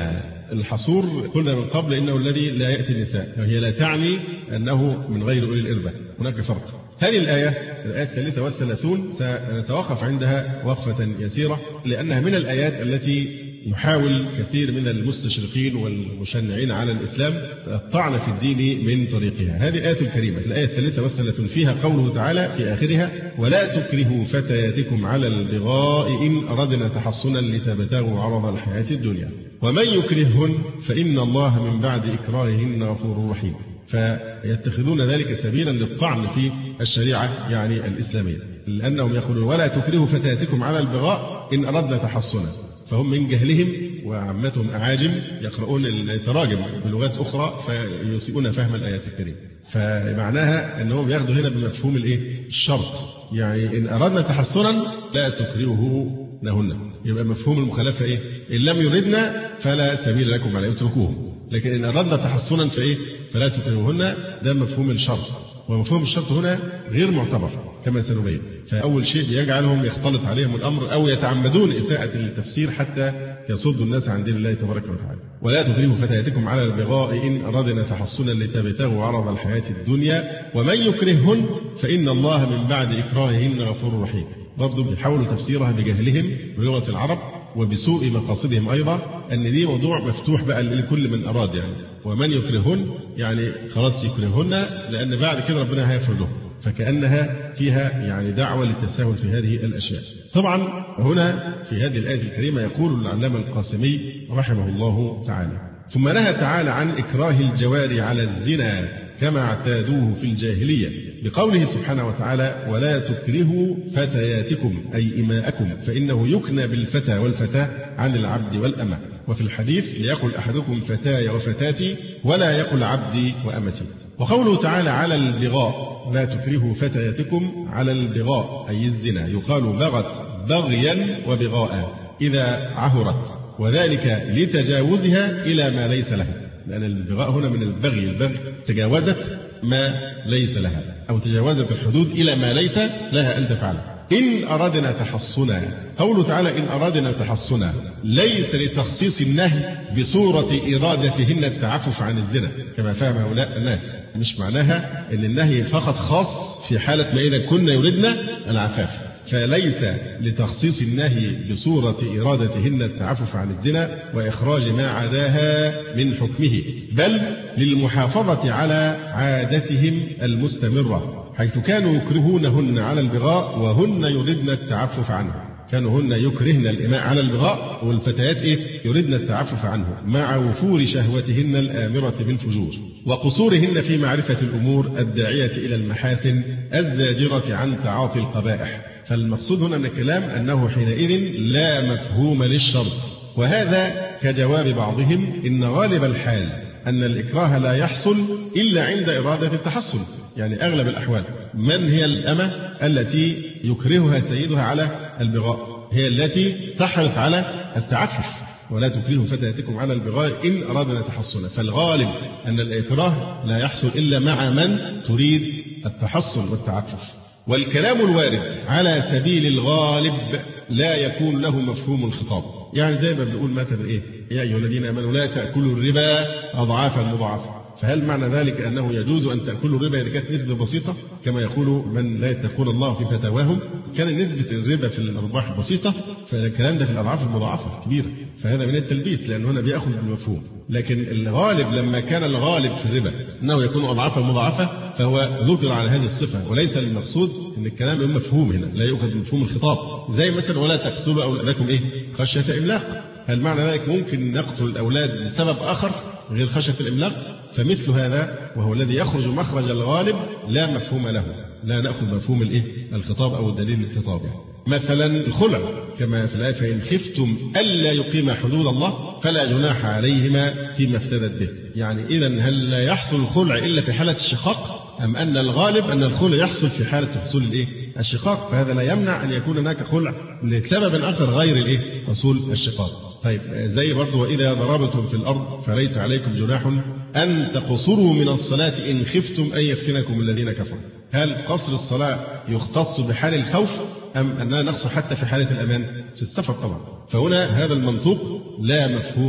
الحصور قلنا من قبل إنه الذي لا يأتي النساء، وهي لا تعني أنه من غير أولي الإربة، هناك فرق. هذه الآية الآية الثالثة والثلاثون سنتوقف عندها وقفة يسيرة، لأنها من الآيات التي يحاول كثير من المستشرقين والمشنعين على الإسلام الطعن في الدين من طريقها. هذه الآية الكريمة الآية الثالثة والثلاثون فيها قوله تعالى في آخرها: ولا تكرهوا فتياتكم على البغاء إن أردنا تحصنا لتبتغوا عرض الحياة الدنيا ومن يكرههن فإن الله من بعد إكراههن غفور رحيم. فيتخذون ذلك سبيلا للطعن في الشريعة يعني الإسلامية، لأنهم يقولون ولا تكرهوا فتياتكم على البغاء إن أردنا تحصنا، فهم من جهلهم وعامتهم أعاجم يقرؤون التراجم بلغات أخرى فيسيئون فهم الآيات الكريمة. فمعناها أنهم ياخذوا هنا بمفهوم الإيه؟ الشرط، يعني إن أردنا تحصنا لا تكرهوهن، يبقى مفهوم المخالفة إيه؟ إن لم يردنا فلا سبيل لكم على اتركوهم، لكن إن أردنا تحصنا فإيه؟ فلا تكرهوهن، ده مفهوم الشرط، ومفهوم الشرط هنا غير معتبر كما سنبين. فأول شيء يجعلهم يختلط عليهم الأمر أو يتعمدون إساءة التفسير حتى يصدوا الناس عن دين الله تبارك وتعالى. ولا تكرهوا فتياتكم على البغاء إن أردنا تحصنا لتبتغوا عرض الحياة الدنيا ومن يكرههن فإن الله من بعد إكراههن غفور رحيم. برضو بيحاولوا تفسيرها بجهلهم بلغة العرب وبسوء مقاصدهم أيضا، أن دي موضوع مفتوح بقى لكل من أراد، يعني ومن يكرههن يعني خلاص يكرههن لأن بعد كده ربنا هيغفر لهم، فكأنها فيها يعني دعوة للتساهل في هذه الأشياء. طبعا هنا في هذه الآية الكريمة يقول العلامة القاسمي رحمه الله تعالى: ثم نهى تعالى عن إكراه الجواري على الزنا كما اعتادوه في الجاهلية بقوله سبحانه وتعالى: ولا تكرهوا فتياتكم أي إماءكم فإنه يكنى بالفتى والفتاة عن العبد والأمة. وفي الحديث: ليقل أحدكم فتاي وفتاتي ولا يقل عبدي وأمتي. وقوله تعالى على البغاء: لا تكرهوا فتياتكم على البغاء أي الزنا، يقال بغت بغيا وبغاء إذا عهرت، وذلك لتجاوزها إلى ما ليس لها، لأن البغاء هنا من البغي، البغي تجاوزت ما ليس لها أو تجاوزت الحدود إلى ما ليس لها أن تفعله. إن أردنا تحصنا، قوله تعالى إن أردنا تحصنا ليس لتخصيص النهي بصورة إرادتهن التعفف عن الزنا كما فهم هؤلاء الناس، مش معناها أن النهي فقط خاص في حالة ما إذا كنا يردنا العفاف، فليس لتخصيص النهي بصورة إرادتهن التعفف عن الزنا وإخراج ما عداها من حكمه، بل للمحافظة على عادتهم المستمرة، حيث كانوا يكرهونهن على البغاء وهن يردن التعفف عنه. كانوا هن يكرهن الإماء على البغاء والفتيات إيه؟ يردن التعفف عنه مع وفور شهوتهن الآمرة بالفجور وقصورهن في معرفة الأمور الداعية إلى المحاسن الزاجرة عن تعاطي القبائح. فالمقصود هنا من الكلام أنه حينئذ لا مفهوم للشرط، وهذا كجواب بعضهم: إن غالب الحال أن الإكراه لا يحصل إلا عند إرادة التحصن، يعني أغلب الأحوال. من هي الأمة التي يكرهها سيدها على البغاء؟ هي التي تحرص على التعفف. ولا تكرهوا فتياتكم على البغاء إن أرادنا تحصنا، فالغالب أن الإكراه لا يحصل إلا مع من تريد التحصن والتعفف. والكلام الوارد على سبيل الغالب لا يكون له مفهوم الخطاب، يعني زي ما بنقول مثلا إيه؟ يا أيها الذين آمنوا لا تأكلوا الربا أضعافا مضاعفة، فهل معنى ذلك أنه يجوز أن تأكلوا الربا إذا كانت نسبة بسيطة كما يقول من لا يتقون الله في فتاواهم؟ كان نسبة الربا في الأرباح بسيطة، فالكلام ده في الأضعاف المضاعفة كبيرة، فهذا من التلبيس لأنه هنا بيأخذ بالمفهوم. لكن الغالب لما كان الغالب في الربا أنه يكون أضعافا مضاعفة فهو ذكر على هذه الصفة، وليس المقصود أن الكلام مفهوم هنا، لا يؤخذ بمفهوم الخطاب. زي مثلا ولا تقتلوا أولادكم إيه؟ خشية إملاق. هل معنى ذلك ممكن نقتل الأولاد لسبب آخر غير خشية الإملاق؟ فمثل هذا وهو الذي يخرج مخرج الغالب لا مفهوم له، لا نأخذ مفهوم الإيه؟ الخطاب أو الدليل الخطابي. مثلا الخلع كما في الآية: فإن خفتم ألا يقيم حدود الله فلا جناح عليهما فيما افتدت به. يعني إذا هل لا يحصل الخلع إلا في حالة الشقاق، أم أن الغالب أن الخلع يحصل في حالة حصول الإيه؟ الشقاق؟ فهذا لا يمنع أن يكون هناك خلع لسبب آخر غير الإيه؟ حصول الشقاق. طيب زي برضه وإذا ضربتم في الأرض فليس عليكم جناح أن تقصروا من الصلاة إن خفتم أن يفتنكم الذين كفروا. هل قصر الصلاة يختص بحال الخوف أم أننا نقصر حتى في حالة الأمان؟ في السفر طبعا. فهنا هذا المنطوق لا مفهوم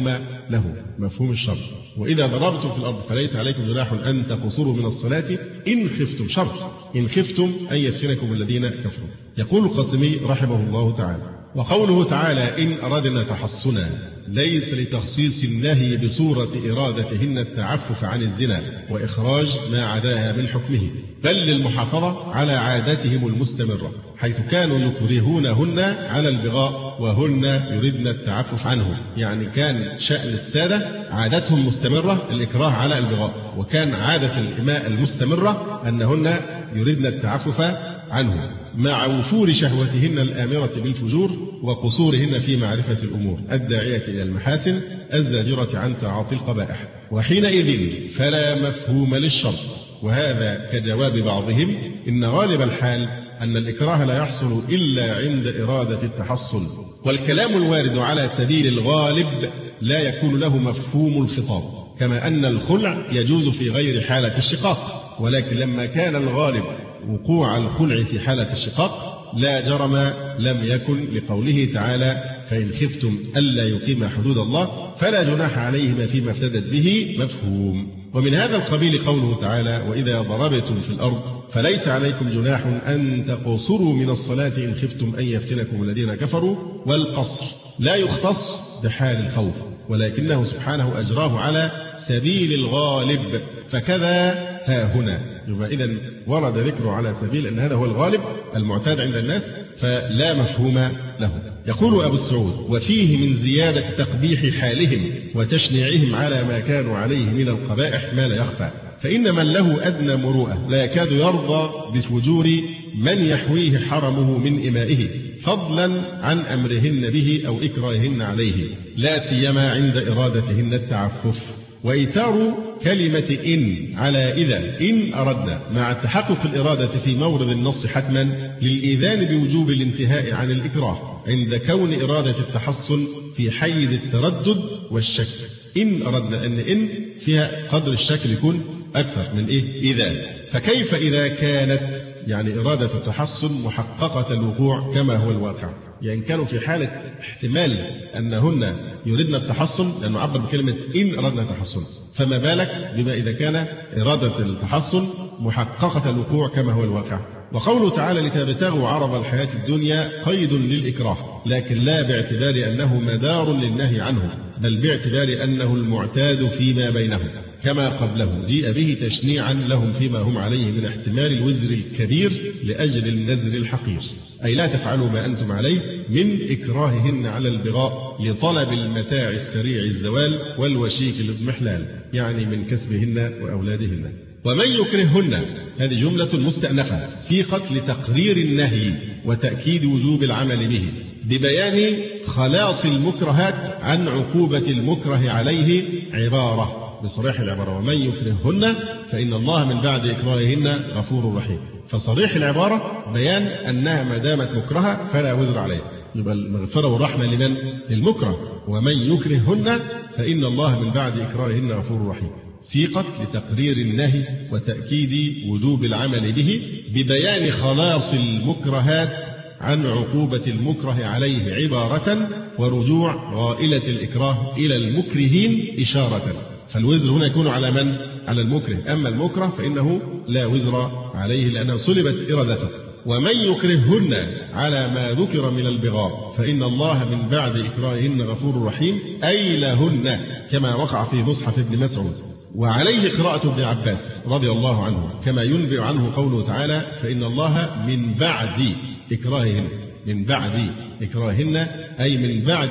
له مفهوم الشرط. وإذا ضربتم في الأرض فليس عليكم جناح أن تقصروا من الصلاة إن خفتم، شرط إن خفتم أن يفتنكم الذين كفروا. يقول القاسمي رحمه الله تعالى: وقوله تعالى إن أردنا تحصنا ليس لتخصيص النهي بصورة إرادتهن التعفف عن الزنا وإخراج ما عداها من حكمه، بل للمحافظة على عادتهم المستمرة، حيث كانوا يكرهونهن على البغاء وهن يردن التعفف عنه. يعني كان شأن السادة عادتهم مستمرة الإكراه على البغاء، وكان عادة الإماء المستمرة أنهن يردن التعفف عنه، مع وفور شهوتهن الآمرة بالفجور وقصورهن في معرفة الأمور الداعية إلى المحاسن الزاجرة عن تعاطي القبائح. وحينئذ فلا مفهوم للشرط. وهذا كجواب بعضهم: إن غالب الحال أن الإكراه لا يحصل إلا عند إرادة التحصن، والكلام الوارد على سبيل الغالب لا يكون له مفهوم الخطاب، كما أن الخلع يجوز في غير حالة الشقاق. ولكن لما كان الغالب وقوع الخلع في حالة الشقاق لا جرم لم يكن لقوله تعالى فإن خفتم ألا يقيم حدود الله فلا جناح عليهما فيما افتدت به مفهوم. ومن هذا القبيل قوله تعالى وإذا ضربتم في الأرض فليس عليكم جناح أن تقصروا من الصلاة إن خفتم أن يفتنكم الذين كفروا. والقصر لا يختص بحال الخوف، ولكنه سبحانه أجراه على سبيل الغالب، فكذا ها هنا. يبقى إذن ورد ذكره على سبيل أن هذا هو الغالب المعتاد عند الناس، فلا مفهوم له. يقول أبو السعود: وفيه من زيادة تقبيح حالهم وتشنيعهم على ما كانوا عليه من القبائح ما لا يخفى، فإن من له أدنى مروءة لا يكاد يرضى بفجور من يحويه حرمه من إمائه، فضلا عن أمرهن به أو إكراههن عليه، لا سيما عند إرادتهن التعفف. وإيثار كلمة إن على إذا إن أردنا مع تحقق الإرادة في مورد النص حتما للإيذان بوجوب الانتهاء عن الإكراه عند كون إرادة التحصن في حيز التردد والشك. إن أردنا أن إن فيها قدر الشك يكون أكثر من إيه إذا. فكيف إذا كانت يعني إرادة التحصن محققة الوقوع كما هو الواقع؟ يعني كانوا في حالة احتمال أنهن يريدن التحصن لأنه عبر بكلمة إن أردنا التحصن، فما بالك بما إذا كان إرادة التحصن محققة الوقوع كما هو الواقع. وقوله تعالى لتبتغوا عرض الحياة الدنيا قيد للإكراه، لكن لا باعتبار أنه مدار للنهي عنه، بل باعتبار أنه المعتاد فيما بينهم كما قبله، جيء به تشنيعا لهم فيما هم عليه من احتمال الوزر الكبير لأجل النذر الحقير، أي لا تفعلوا ما أنتم عليه من إكراههن على البغاء لطلب المتاع السريع الزوال والوشيك للإضمحلال، يعني من كسبهن وأولادهن. ومن يكرههن هذه جملة مستأنفة سيقت لتقرير النهي وتأكيد وجوب العمل به ببيان خلاص المكرهات عن عقوبة المكره عليه عبارة بصريح العبارة ومن يكرههن فإن الله من بعد إكراههن غفور رحيم. فصريح العبارة بيان أنها ما دامت مكرهة فلا وزر عليه، يبقى المغفرة والرحمة لمن؟ للمكره. ومن يكرههن فإن الله من بعد إكراههن غفور رحيم سيقت لتقرير النهي وتأكيد وجوب العمل به ببيان خلاص المكرهات عن عقوبة المكره عليه عبارة ورجوع غائلة الإكراه إلى المكرهين إشارة. فالوزر هنا يكون على من؟ على المكره، أما المكره فإنه لا وزر عليه لأنها صلبت إرادته. ومن يكرههن على ما ذكر من البغاء فإن الله من بعد إكراههن غفور رحيم، أي لهن كما وقع في مصحف ابن مسعود. وعليه قراءة ابن عباس رضي الله عنه كما ينبئ عنه قوله تعالى فإن الله من بعد إكراههن، من بعد إكراههن أي من بعد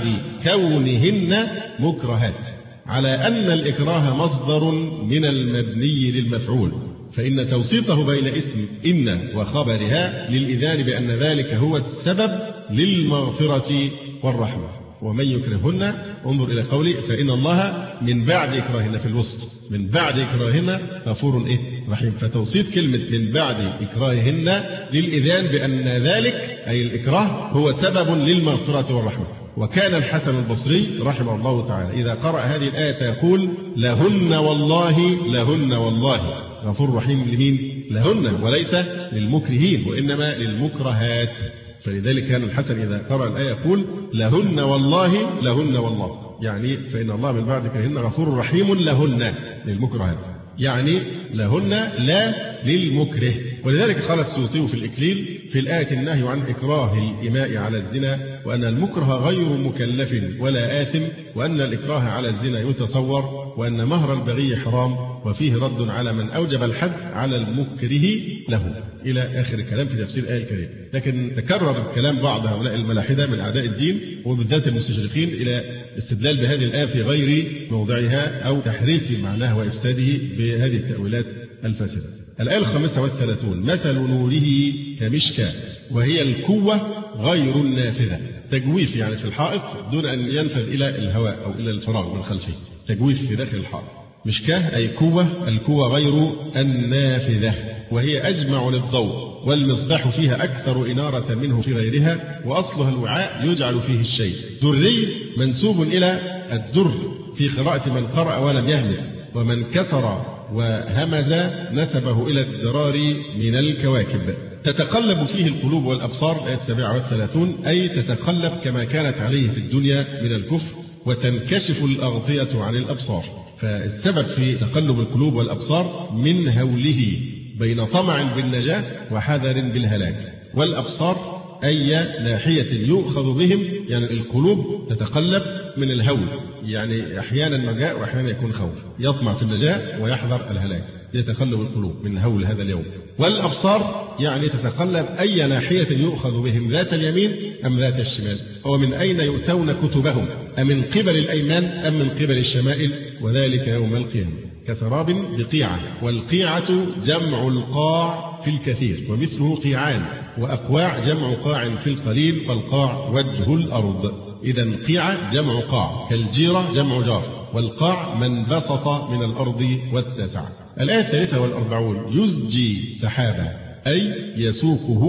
كونهن مكرهات، على أن الإكراه مصدر من المبني للمفعول، فإن توسيطه بين اسم إن وخبرها للإذان بأن ذلك هو السبب للمغفرة والرحمة. ومن يكرههن انظر إلى قوله فإن الله من بعد إكراههن في الوسط، من بعد إكراههن غفور إيه رحيم. فتوسيط كلمة من بعد إكراههن للإذان بأن ذلك أي الإكراه هو سبب للمغفرة والرحمة. وكان الحسن البصري رحمه الله تعالى إذا قرأ هذه الآية يقول لهن والله لهن والله غفور رحيم. لمين؟ لهن، وليس للمكرهين وإنما للمكرهات. فلذلك كان الحسن إذا قرأ الآية يقول لهن والله لهن والله يعني فإن الله من بعد كرهن غفور رحيم لهن للمكرهات، يعني لهن لا للمكره. ولذلك قال السيوطي في الإكليل في الآية النهي عن إكراه الإماء على الزنا، وأن المكره غير مكلف ولا آثم، وأن الإكراه على الزنا يتصور، وأن مهر البغي حرام، وفيه رد على من أوجب الحد على المكره له، إلى آخر الكلام في تفسير الآية الكريمة. لكن تكرر كلام بعض هؤلاء الملاحدة من أعداء الدين وبالذات المستشرقين إلى الاستدلال بهذه الآية في غير موضعها أو تحريف معناها وإفساده بهذه التأويلات الفاسدة. الآية الخامسة والثلاثون: مثل نوره كمشكاة وهي الكوة غير النافذة. تجويف يعني في الحائط دون أن ينفذ إلى الهواء أو إلى الفراغ من خلفه، تجويف في داخل الحائط. مشكاة أي كوة، الكوة غير النافذة، وهي أجمع للضوء، والمصباح فيها أكثر إنارة منه في غيرها، وأصلها الوعاء يجعل فيه الشيء. دري منسوب إلى الدر في قراءة من قرأ ولم يهمس، ومن كسر وهمز نسبه إلى الدرار من الكواكب. تتقلب فيه القلوب والأبصار، الآية السابعة والثلاثون، أي تتقلب كما كانت عليه في الدنيا من الكفر، وتنكشف الأغطية عن الأبصار. فالسبب في تقلب القلوب والأبصار من هوله بين طمع بالنجاة وحذر بالهلاك. والأبصار أي ناحية يؤخذ بهم، يعني القلوب تتقلب من الهول، يعني أحيانا نجاة وأحيانا يكون خوف، يطمع في النجاة ويحذر الهلاك، يتقلب القلوب من هول هذا اليوم. والأبصار يعني تتقلب أي ناحية يؤخذ بهم، ذات اليمين أم ذات الشمال، ومن أين يؤتون كتبهم، أمن قبل الأيمان أم من قبل الشمائل، وذلك يوم القيامة. كسراب بقيعة، والقيعة جمع القاع في الكثير، ومثله قيعان، وأقواع جمع قاع في القليل، فالقاع وجه الأرض. إذا قيعة جمع قاع، كالجيرة جمع جار، والقاع من بسط من الأرض واتسع. الآية الثالثة والأربعون: يزجي سحابا أي يسوقه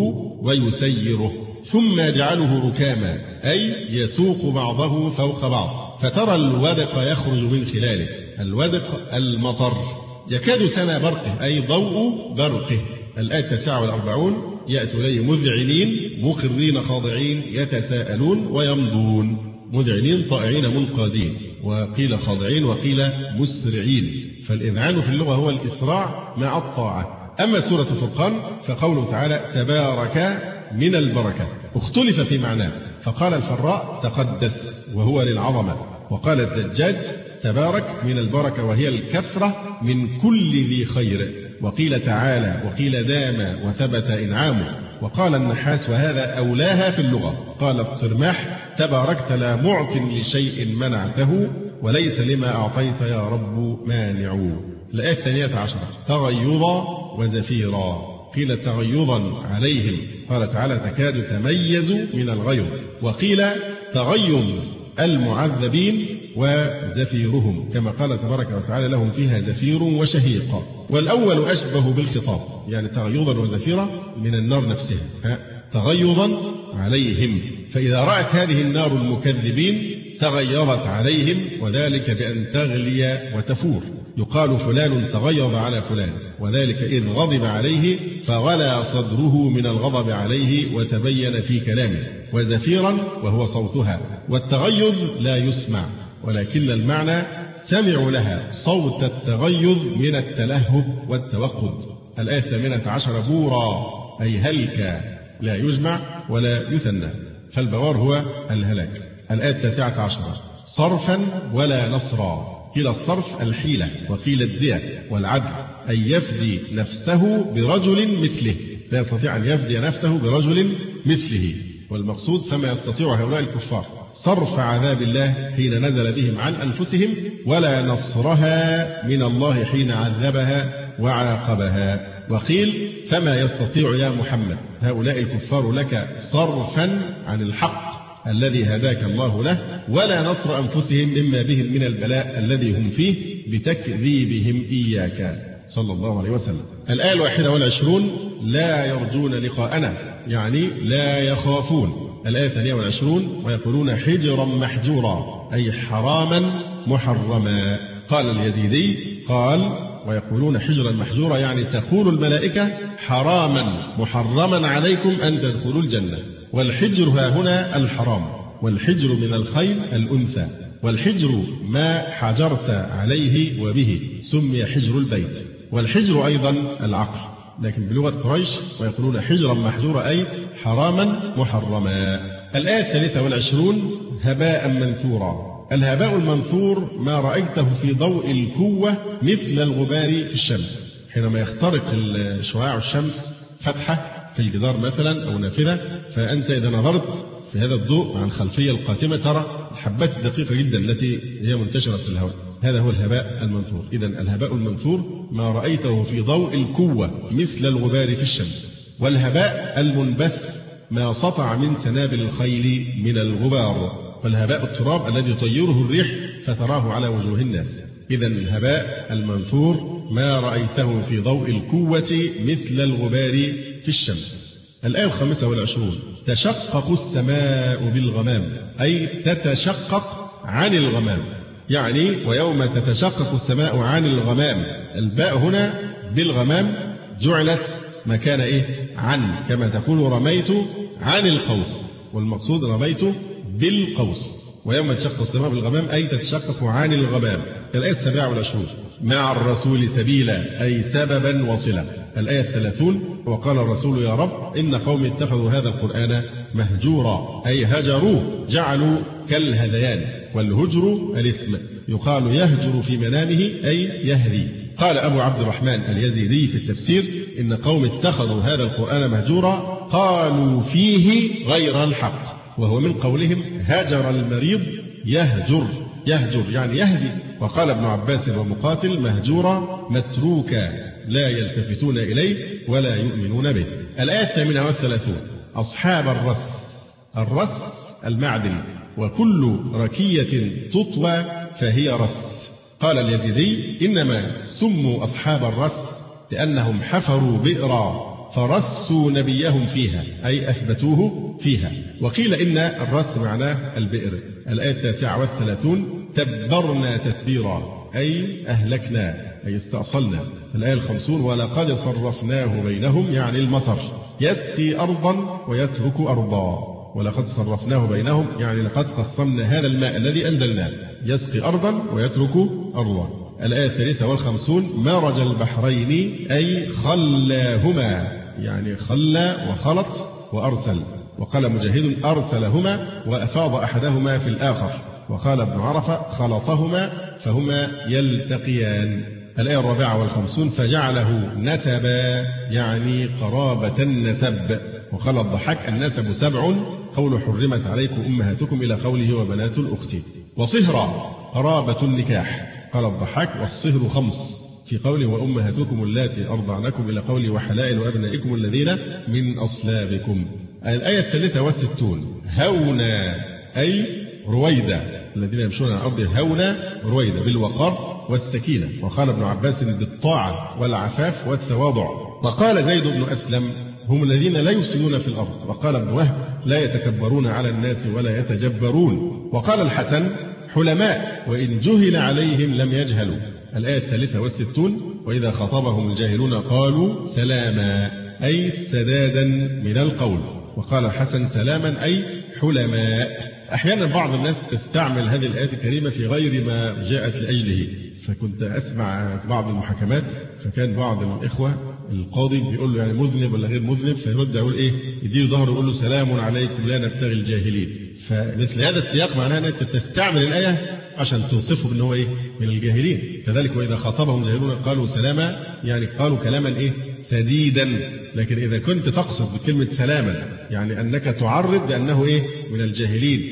ويسيره، ثم يجعله ركاما أي يسوق بعضه فوق بعض، فترى الودق يخرج من خلاله. الودق المطر. يكاد سنا برقه أي ضوء برقه. الآية التاسعة والأربعون: يأتوا إليه مذعنين مقرين خاضعين يتساءلون ويمضون. مذعنين طائعين منقادين، وقيل خاضعين وقيل مسرعين، فالإذعان في اللغة هو الإسراع مع الطاعة. أما سورة الفرقان فقوله تعالى تبارك من البركة اختلف في معناه، فقال الفراء تقدس وهو للعظمة، وقال الزجاج تبارك من البركة وهي الكثرة من كل ذي خير، وقيل تعالى وقيل دام وثبت إنعامه. وقال النحاس وهذا أولاها في اللغة. قال الطرماح تباركت لا معط لشيء منعته، وليس لما أعطيت يا رب مانع. الآية الثانية عشرة: تغيظا وزفيرا. قيل تغيظا عليهم، قال تعالى تكاد تميز من الغيظ، وقيل تغيظ المعذبين وزفيرهم، كما قال تبارك وتعالى لهم فيها زفير وشهيق. والأول أشبه بالخطاب، يعني تغيظا وزفيرا من النار نفسها، تغيظا عليهم، فإذا رأت هذه النار المكذبين تغيرت عليهم، وذلك بأن تغلي وتفور. يقال فلان تغيظ على فلان، وذلك إذ غضب عليه فغلى صدره من الغضب عليه وتبين في كلامه. وزفيرا وهو صوتها، والتغيظ لا يسمع، ولكن المعنى سمعوا لها صوت التغيظ من التلهب والتوقد. الآية الثامنة عشر: بورا أي هلك، لا يجمع ولا يثنى، فالبوار هو الهلاك. الآية التاسعة عشرة: صرفا ولا نصرا. قيل الصرف الحيلة، وقيل الدية والعدل، أي يفدي نفسه برجل مثله، لا يستطيع أن يفدي نفسه برجل مثله، والمقصود فما يستطيع هؤلاء الكفار صرف عذاب الله حين نزل بهم عن أنفسهم، ولا نصرها من الله حين عذبها وعاقبها. وقيل فما يستطيع يا محمد هؤلاء الكفار لك صرفا عن الحق الذي هداك الله له، ولا نصر أنفسهم مما بهم من البلاء الذي هم فيه بتكذيبهم إياك صلى الله عليه وسلم. الآية الواحدة والعشرون: لا يرجون لقاءنا، يعني لا يخافون. الآية الثانية والعشرون: ويقولون حجرا محجورا، أي حراما محرما. قال اليزيدي قال ويقولون حجرا محجورا، يعني تقول الملائكة حراما محرما عليكم أن تدخلوا الجنة. والحجر ها هنا الحرام، والحجر من الخيل الأنثى، والحجر ما حجرت عليه وبه سمي حجر البيت. والحجر أيضا العقل، لكن بلغة قريش ويقولون حجرا محجورا أي حراما محرما. الآية الثالثة والعشرون هباء منثورا. الهباء المنثور ما رأيته في ضوء الكوة مثل الغبار في الشمس. حينما يخترق شعاع الشمس فتحة في الجدار مثلا أو نافذة، فأنت إذا نظرت في هذا الضوء عن الخلفية القاتمة ترى الحبات الدقيقة جدا التي هي منتشرة في الهواء. هذا هو الهباء المنثور. إذا الهباء المنثور ما رأيته في ضوء الكوة مثل الغبار في الشمس. والهباء المنبث ما سطع من سنابل الخيل من الغبار. والهباء التراب الذي يطيره الريح فتراه على وجوه الناس. إذا الهباء المنثور ما رأيته في ضوء الكوة مثل الغبار في الشمس. الآية الخامسة والعشرون تشقق السماء بالغمام أي تتشقق عن الغمام، يعني ويوم تتشقق السماء عن الغمام. الباء هنا بالغمام جعلت مكان إيه؟ عن، كما تقول رميت عن القوس، والمقصود رميت بالقوس. ويوم تشقق السماء بالغمام أي تتشقق عن الغمام. الآية السابعة والعشرون مع الرسول سبيلا أي سببا وصلا. الآية الثلاثون وقال الرسول يا رب إن قوم اتخذوا هذا القرآن مهجورا أي هجروا جعلوا كالهذيان. والهجر الاسم يقال يهجر في منامه أي يهدي. قال أبو عبد الرحمن اليزيدي في التفسير إن قوم اتخذوا هذا القرآن مهجورا قالوا فيه غير الحق، وهو من قولهم هجر المريض يهجر، يهجر يعني يهدي. وقال ابن عباس ومقاتل مهجورا متروكا لا يلتفتون إليه ولا يؤمنون به. الآية الثامنة والثلاثون أصحاب الرث. الرث المعدن، وكل ركية تطوى فهي رث. قال اليزيدي إنما سموا أصحاب الرث لأنهم حفروا بئرا فرسوا نبيهم فيها أي أثبتوه فيها. وقيل إن الرث معناه البئر. الآية التاسعة والثلاثون تبرنا تتبيرا أي أهلكنا أي استأصلنا. الآية الخمسون ولقد صرفناه بينهم يعني المطر يسقي أرضا ويترك أرضا. ولقد صرفناه بينهم يعني لقد قسمنا هذا الماء الذي أنزلناه يسقي أرضا ويترك أرضا. الآية الثالثة والخمسون مرج البحرين أي خلاهما يعني خلى وخلط وأرسل. وقال مجاهد أرسلهما وأفاض أحدهما في الآخر. وقال ابن عرفة خلطهما فهما يلتقيان. الآية الرابعة والخمسون فجعله نسبا يعني قرابة النسب. وقال الضحاك النسب سبع قول حرمت عليكم أمهاتكم إلى قوله وبنات الأخت. وصهرا قرابة النكاح. قال الضحاك والصهر خمس في قوله وأمهاتكم اللاتي أرضعنكم إلى قوله وحلائل أبنائكم الذين من أصلابكم. الآية الثالثة والستون هونا أي رويدا الذين يمشون على الأرض هونا رويدا بالوقار والسكينة. وقال ابن عباس بالطاعة والعفاف والتواضع. وقال زيد بن أسلم هم الذين لا يفسدون في الأرض. وقال ابن وهب لا يتكبرون على الناس ولا يتجبرون. وقال الحسن حلماء وإن جهل عليهم لم يجهلوا. الآية الثالثة والستون وإذا خاطبهم الجاهلون قالوا سلاما أي سدادا من القول. وقال الحسن سلاما أي حلماء. أحيانا بعض الناس تستعمل هذه الآيات الكريمة في غير ما جاءت لأجله. فكنت أسمع بعض المحاكمات فكان بعض الإخوة القاضي بيقول له يعني مذنب ولا غير مذنب، فيرد يقول إيه يديله ظهره ويقول له سلام عليكم لا نبتغي الجاهلين. فمثل هذا السياق معناه أن أنت تستعمل الآية عشان توصفه بأنه هو إيه من الجاهلين. كذلك وإذا خاطبهم جاهلون قالوا سلاما يعني قالوا كلاما إيه سديدا. لكن إذا كنت تقصد بكلمة سلاما يعني أنك تعرض بأنه إيه من الجاهلين،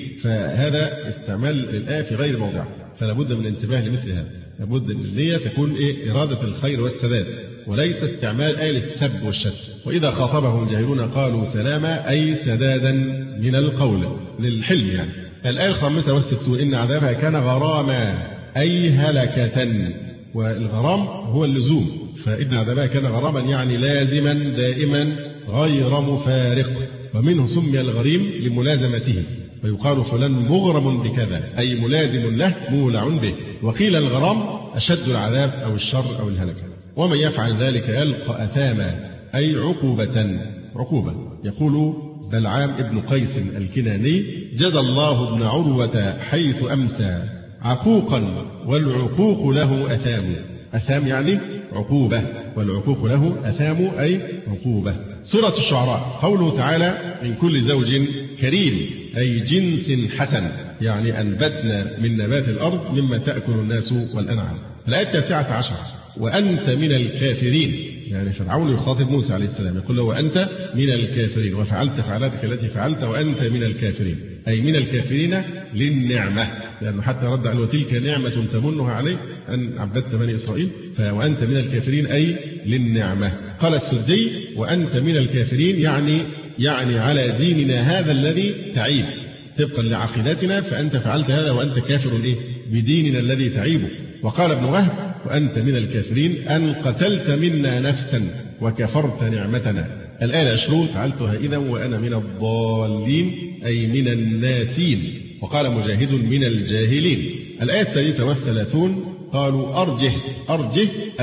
فهذا استعمال للآية في غير موضعها. فلا بد من الانتباه لمثل هذا. لابد أن النية تكون إيه إرادة الخير والسداد وليس استعمال آية للسب والشتم. وإذا خاطبهم الجاهلون قالوا سلاما أي سدادا من القول للحلم يعني. الآية الخامسة والستون إن عذابها كان غراما أي هلكة. والغرام هو اللزوم، فإن عذابها كان غراما يعني لازما دائما غير مفارق. ومنه سمي الغريم لملازمته. ويقال فلان مغرم بكذا أي ملازم له مولع به. وقيل الغرام أشد العذاب أو الشر أو الهلكة. ومن يفعل ذلك يلقى أثاما أي عقوبة عقوبة. يقول بلعام ابن قيس الكناني جزى الله ابن عروة حيث أمسى عقوقا والعقوق له أثام. أثام يعني عقوبة، والعقوق له أثام أي عقوبة. سورة الشعراء قوله تعالى من كل زوج كريم أي جنس حسن، يعني أنبتنا من نبات الأرض مما تأكل الناس والأنعام. الآية التاسعة عشر وأنت من الكافرين، يعني فرعون يخاطب موسى عليه السلام يقول له وأنت من الكافرين وفعلت فعلتك التي فعلت وأنت من الكافرين، أي من الكافرين للنعمة، لأنه حتى رد عليه وتلك نعمة تمنها عليك أن عبدت بني إسرائيل، وأنت من الكافرين أي للنعمة. قال السدي وأنت من الكافرين يعني يعني على ديننا هذا الذي تعيب، طبقا لعقيدتنا فأنت فعلت هذا وأنت كافر إيه؟ بديننا الذي تعيبه. وقال ابن وهب وأنت من الكافرين أن قتلت منا نفسا وكفرت نعمتنا. الآية العشرون فعلتها إذا وأنا من الضالين أي من الناسين. وقال مجاهد من الجاهلين. الآية الثالثة والثلاثون قالوا أرجه أرجه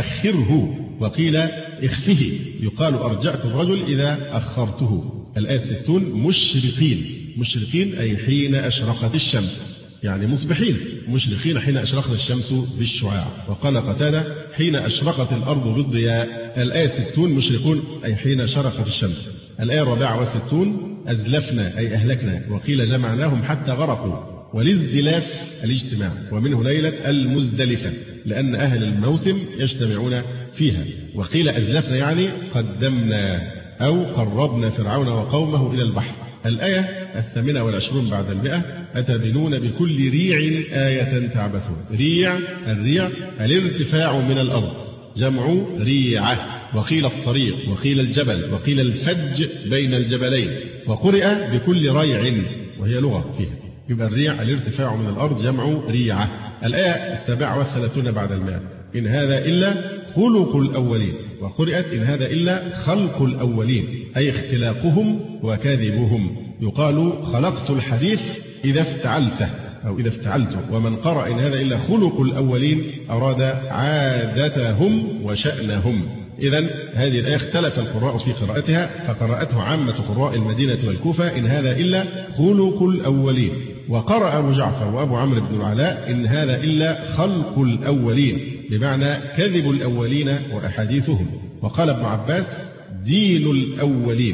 أخره، وقيل اخفه، يقال أرجعت الرجل إذا أخرته. الآية الستون مشرقين مشرقين أي حين أشرقت الشمس، يعني مصبحين مشرقين حين أشرقت الشمس بالشعاع. وقال قتادة حين أشرقت الأرض بالضياء. الآية ستون مشرقون أي حين شرقت الشمس. الآية الرابعة والستون أزلفنا أي أهلكنا، وقيل جمعناهم حتى غرقوا. والازدلاف الاجتماع، ومنه ليلة المزدلفة لأن أهل الموسم يجتمعون فيها. وقيل أزلفنا يعني قدمنا أو قربنا فرعون وقومه إلى البحر. الآية الثامنة والعشرون بعد المئة أتبنون بكل ريع آية تعبثون. ريع الريع الارتفاع من الأرض، جمع ريعة. وقيل الطريق وقيل الجبل وقيل الفج بين الجبلين. وقرئ بكل ريع وهي لغة فيها، يبقى الريع الارتفاع من الأرض جمع ريعة. الآية السابعة والثلاثون بعد المئة إن هذا إلا خلق الأولين. وقرئت إن هذا إلا خلق الأولين أي اختلاقهم وكذبهم. يقال خلقت الحديث إذا افتعلته أو إذا افتعلته. ومن قرأ إن هذا إلا خلق الأولين أراد عادتهم وشأنهم. إذن هذه الآية اختلف القراء في قراءتها، فقرأته عامة قراء المدينة والكوفة إن هذا إلا خلق الأولين. وقرأ أبو جعفر وأبو عمرو بن العلاء إن هذا إلا خلق الأولين، بمعنى كذب الأولين وأحاديثهم. وقال ابن عباس دين الأولين،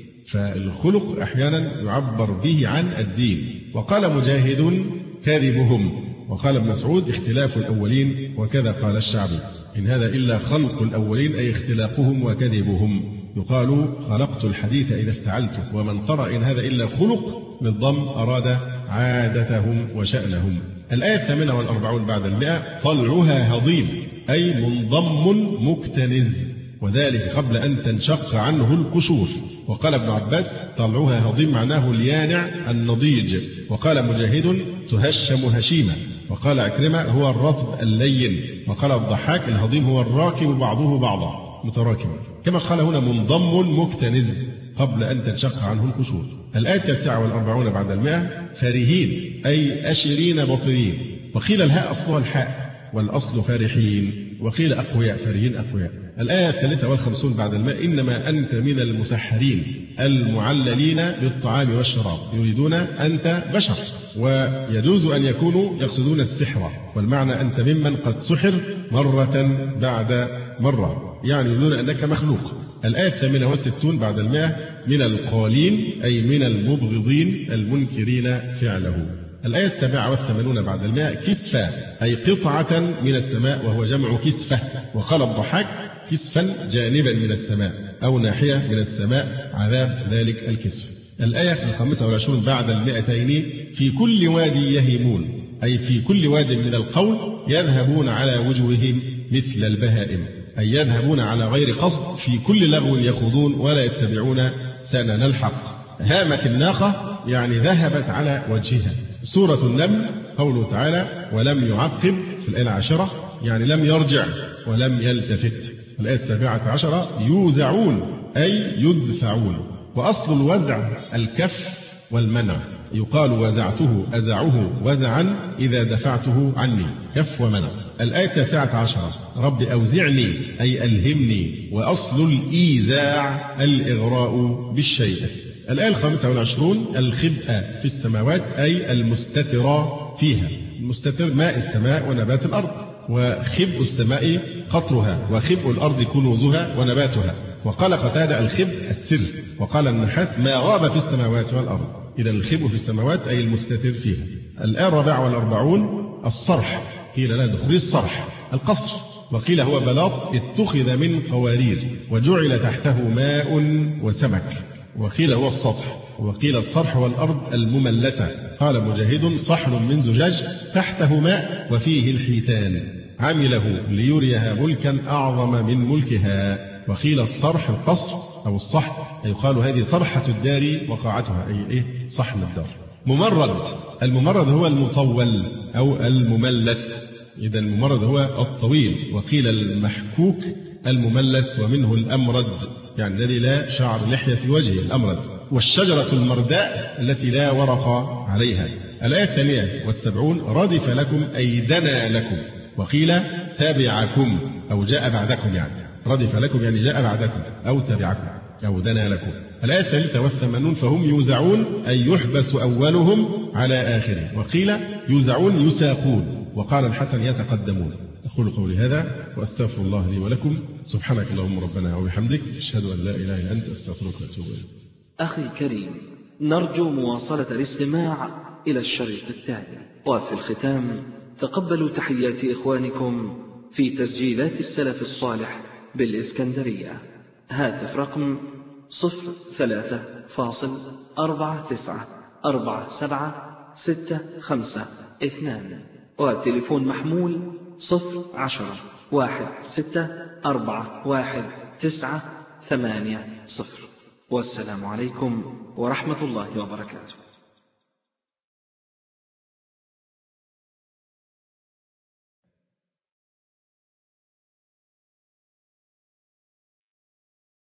فالخلق أحيانا يعبر به عن الدين. وقال مجاهد كذبهم. وقال ابن مسعود اختلاف الأولين، وكذا قال الشعبي إن هذا إلا خلق الأولين أي اختلاقهم وكذبهم. يقال خلقت الحديث إذا افتعلته. ومن قرأ إن هذا إلا خلق بالضم أراد عادتهم وشأنهم. الآية الثامنة والأربعون بعد المئة طلعها هضيم أي منضم مكتنز، وذلك قبل أن تنشق عنه القشور. وقال ابن عباس طلعها هضيم معناه اليانع النضيج. وقال مجاهد تهشم هشيمة. وقال عكرمة هو الرطب اللين. وقال الضحاك الهضيم هو الراكب بعضه بعضا متراكم، كما قال هنا منضم مكتنز قبل أن تنشق عنه القشور. الآية التاسعة والأربعون بعد المئة فرهين أي أشرين بطرين. وقيل الهاء أصلها الحاء والأصل فرحين. وقيل أقوياء فرهين أقوياء. الآية الثالثة والخمسون بعد الماء إنما أنت من المسحرين المعللين بالطعام والشراب، يريدون أنت بشر، ويجوز أن يكونوا يقصدون السحر، والمعنى أنت ممن قد سحر مرة بعد مرة، يعني يريدون أنك مخلوق. الآية الثامنة والستون بعد الماء من القالين أي من المبغضين المنكرين فعله. الآية السابعة والثمانون بعد الماء كسفة أي قطعة من السماء، وهو جمع كسفة. وقال الضحاك كسفا جانبا من السماء أو ناحية من السماء عذاب ذلك الكسف. الآية الخامسة والعشرون بعد المئتين في كل وادي يهيمون أي في كل واد من القول يذهبون على وجوههم مثل البهائم، أي يذهبون على غير قصد في كل لغو يخوضون ولا يتبعون سنن الحق. هامت الناقة يعني ذهبت على وجهها. سورة النمل قوله تعالى ولم يعقب في الآية العاشرة يعني لم يرجع ولم يلتفت. الآية السابعة عشرة يوزعون أي يدفعون. وأصل الوزع الكف والمنع، يقال وزعته أزعه وزعا إذا دفعته عني، كف ومنع. الآية التاسعة عشرة رب أوزعني أي ألهمني. وأصل الإيزاع الإغراء بالشيء. الآية الخامسة والعشرون الخبأ في السماوات أي المستترة فيها. المستتر ماء السماء ونبات الأرض، وخبء السماء قطرها، وخبء الأرض كنوزها ونباتها. وقال قتادة الخبء السر، وقال النحاس ما غاب في السماوات والأرض. إذا الخبء في السماوات أي المستتر فيها. الآية الرابعة والأربعون الصرح، قيل لا دخول الصرح القصر، وقيل هو بلاط اتخذ من قوارير وجعل تحته ماء وسمك، وقيل هو السطح، وقيل الصرح والأرض المملسة. قال مجاهد صحن من زجاج تحته ماء وفيه الحيتان عمله ليريها ملكا أعظم من ملكها. وقيل الصرح القصر أو الصحن، يقال هذه صرحة الدار وقاعتها، أي إيه صحن الدار. ممرد، الممرد هو المطول أو المملس، إذا الممرد هو الطويل. وقيل المحكوك المملس، ومنه الأمرد يعني الذي لا شعر لحية في وجهه الأمرد. والشجرة المرداء التي لا ورق عليها. الآية الثانية والسبعون ردف لكم أي دنا لكم، وقيل تابعكم أو جاء بعدكم، يعني ردف لكم يعني جاء بعدكم أو تابعكم أو دنا لكم. الآية الثالثة والثمانون فهم يوزعون أي يحبس أولهم على آخره، وقيل يوزعون يساقون، وقال الحسن يتقدمون. أقول قولي هذا وأستغفر الله لي ولكم. سبحانك اللهم ربنا وبحمدك، أشهد أن لا إله إلا أنت، أستغفرك وأتوب إليك. أخي الكريم، نرجو مواصلة الاستماع إلى الشريط التالي. وفي الختام تقبلوا تحيات إخوانكم في تسجيلات السلف الصالح بالإسكندرية. هاتف رقم صفر ثلاثة فاصل أربعة تسعة أربعة سبعة ستة خمسة اثنان، وتليفون محمول صفر عشرة واحد ستة أربعة واحد تسعة ثمانية صفر. والسلام عليكم ورحمة الله وبركاته.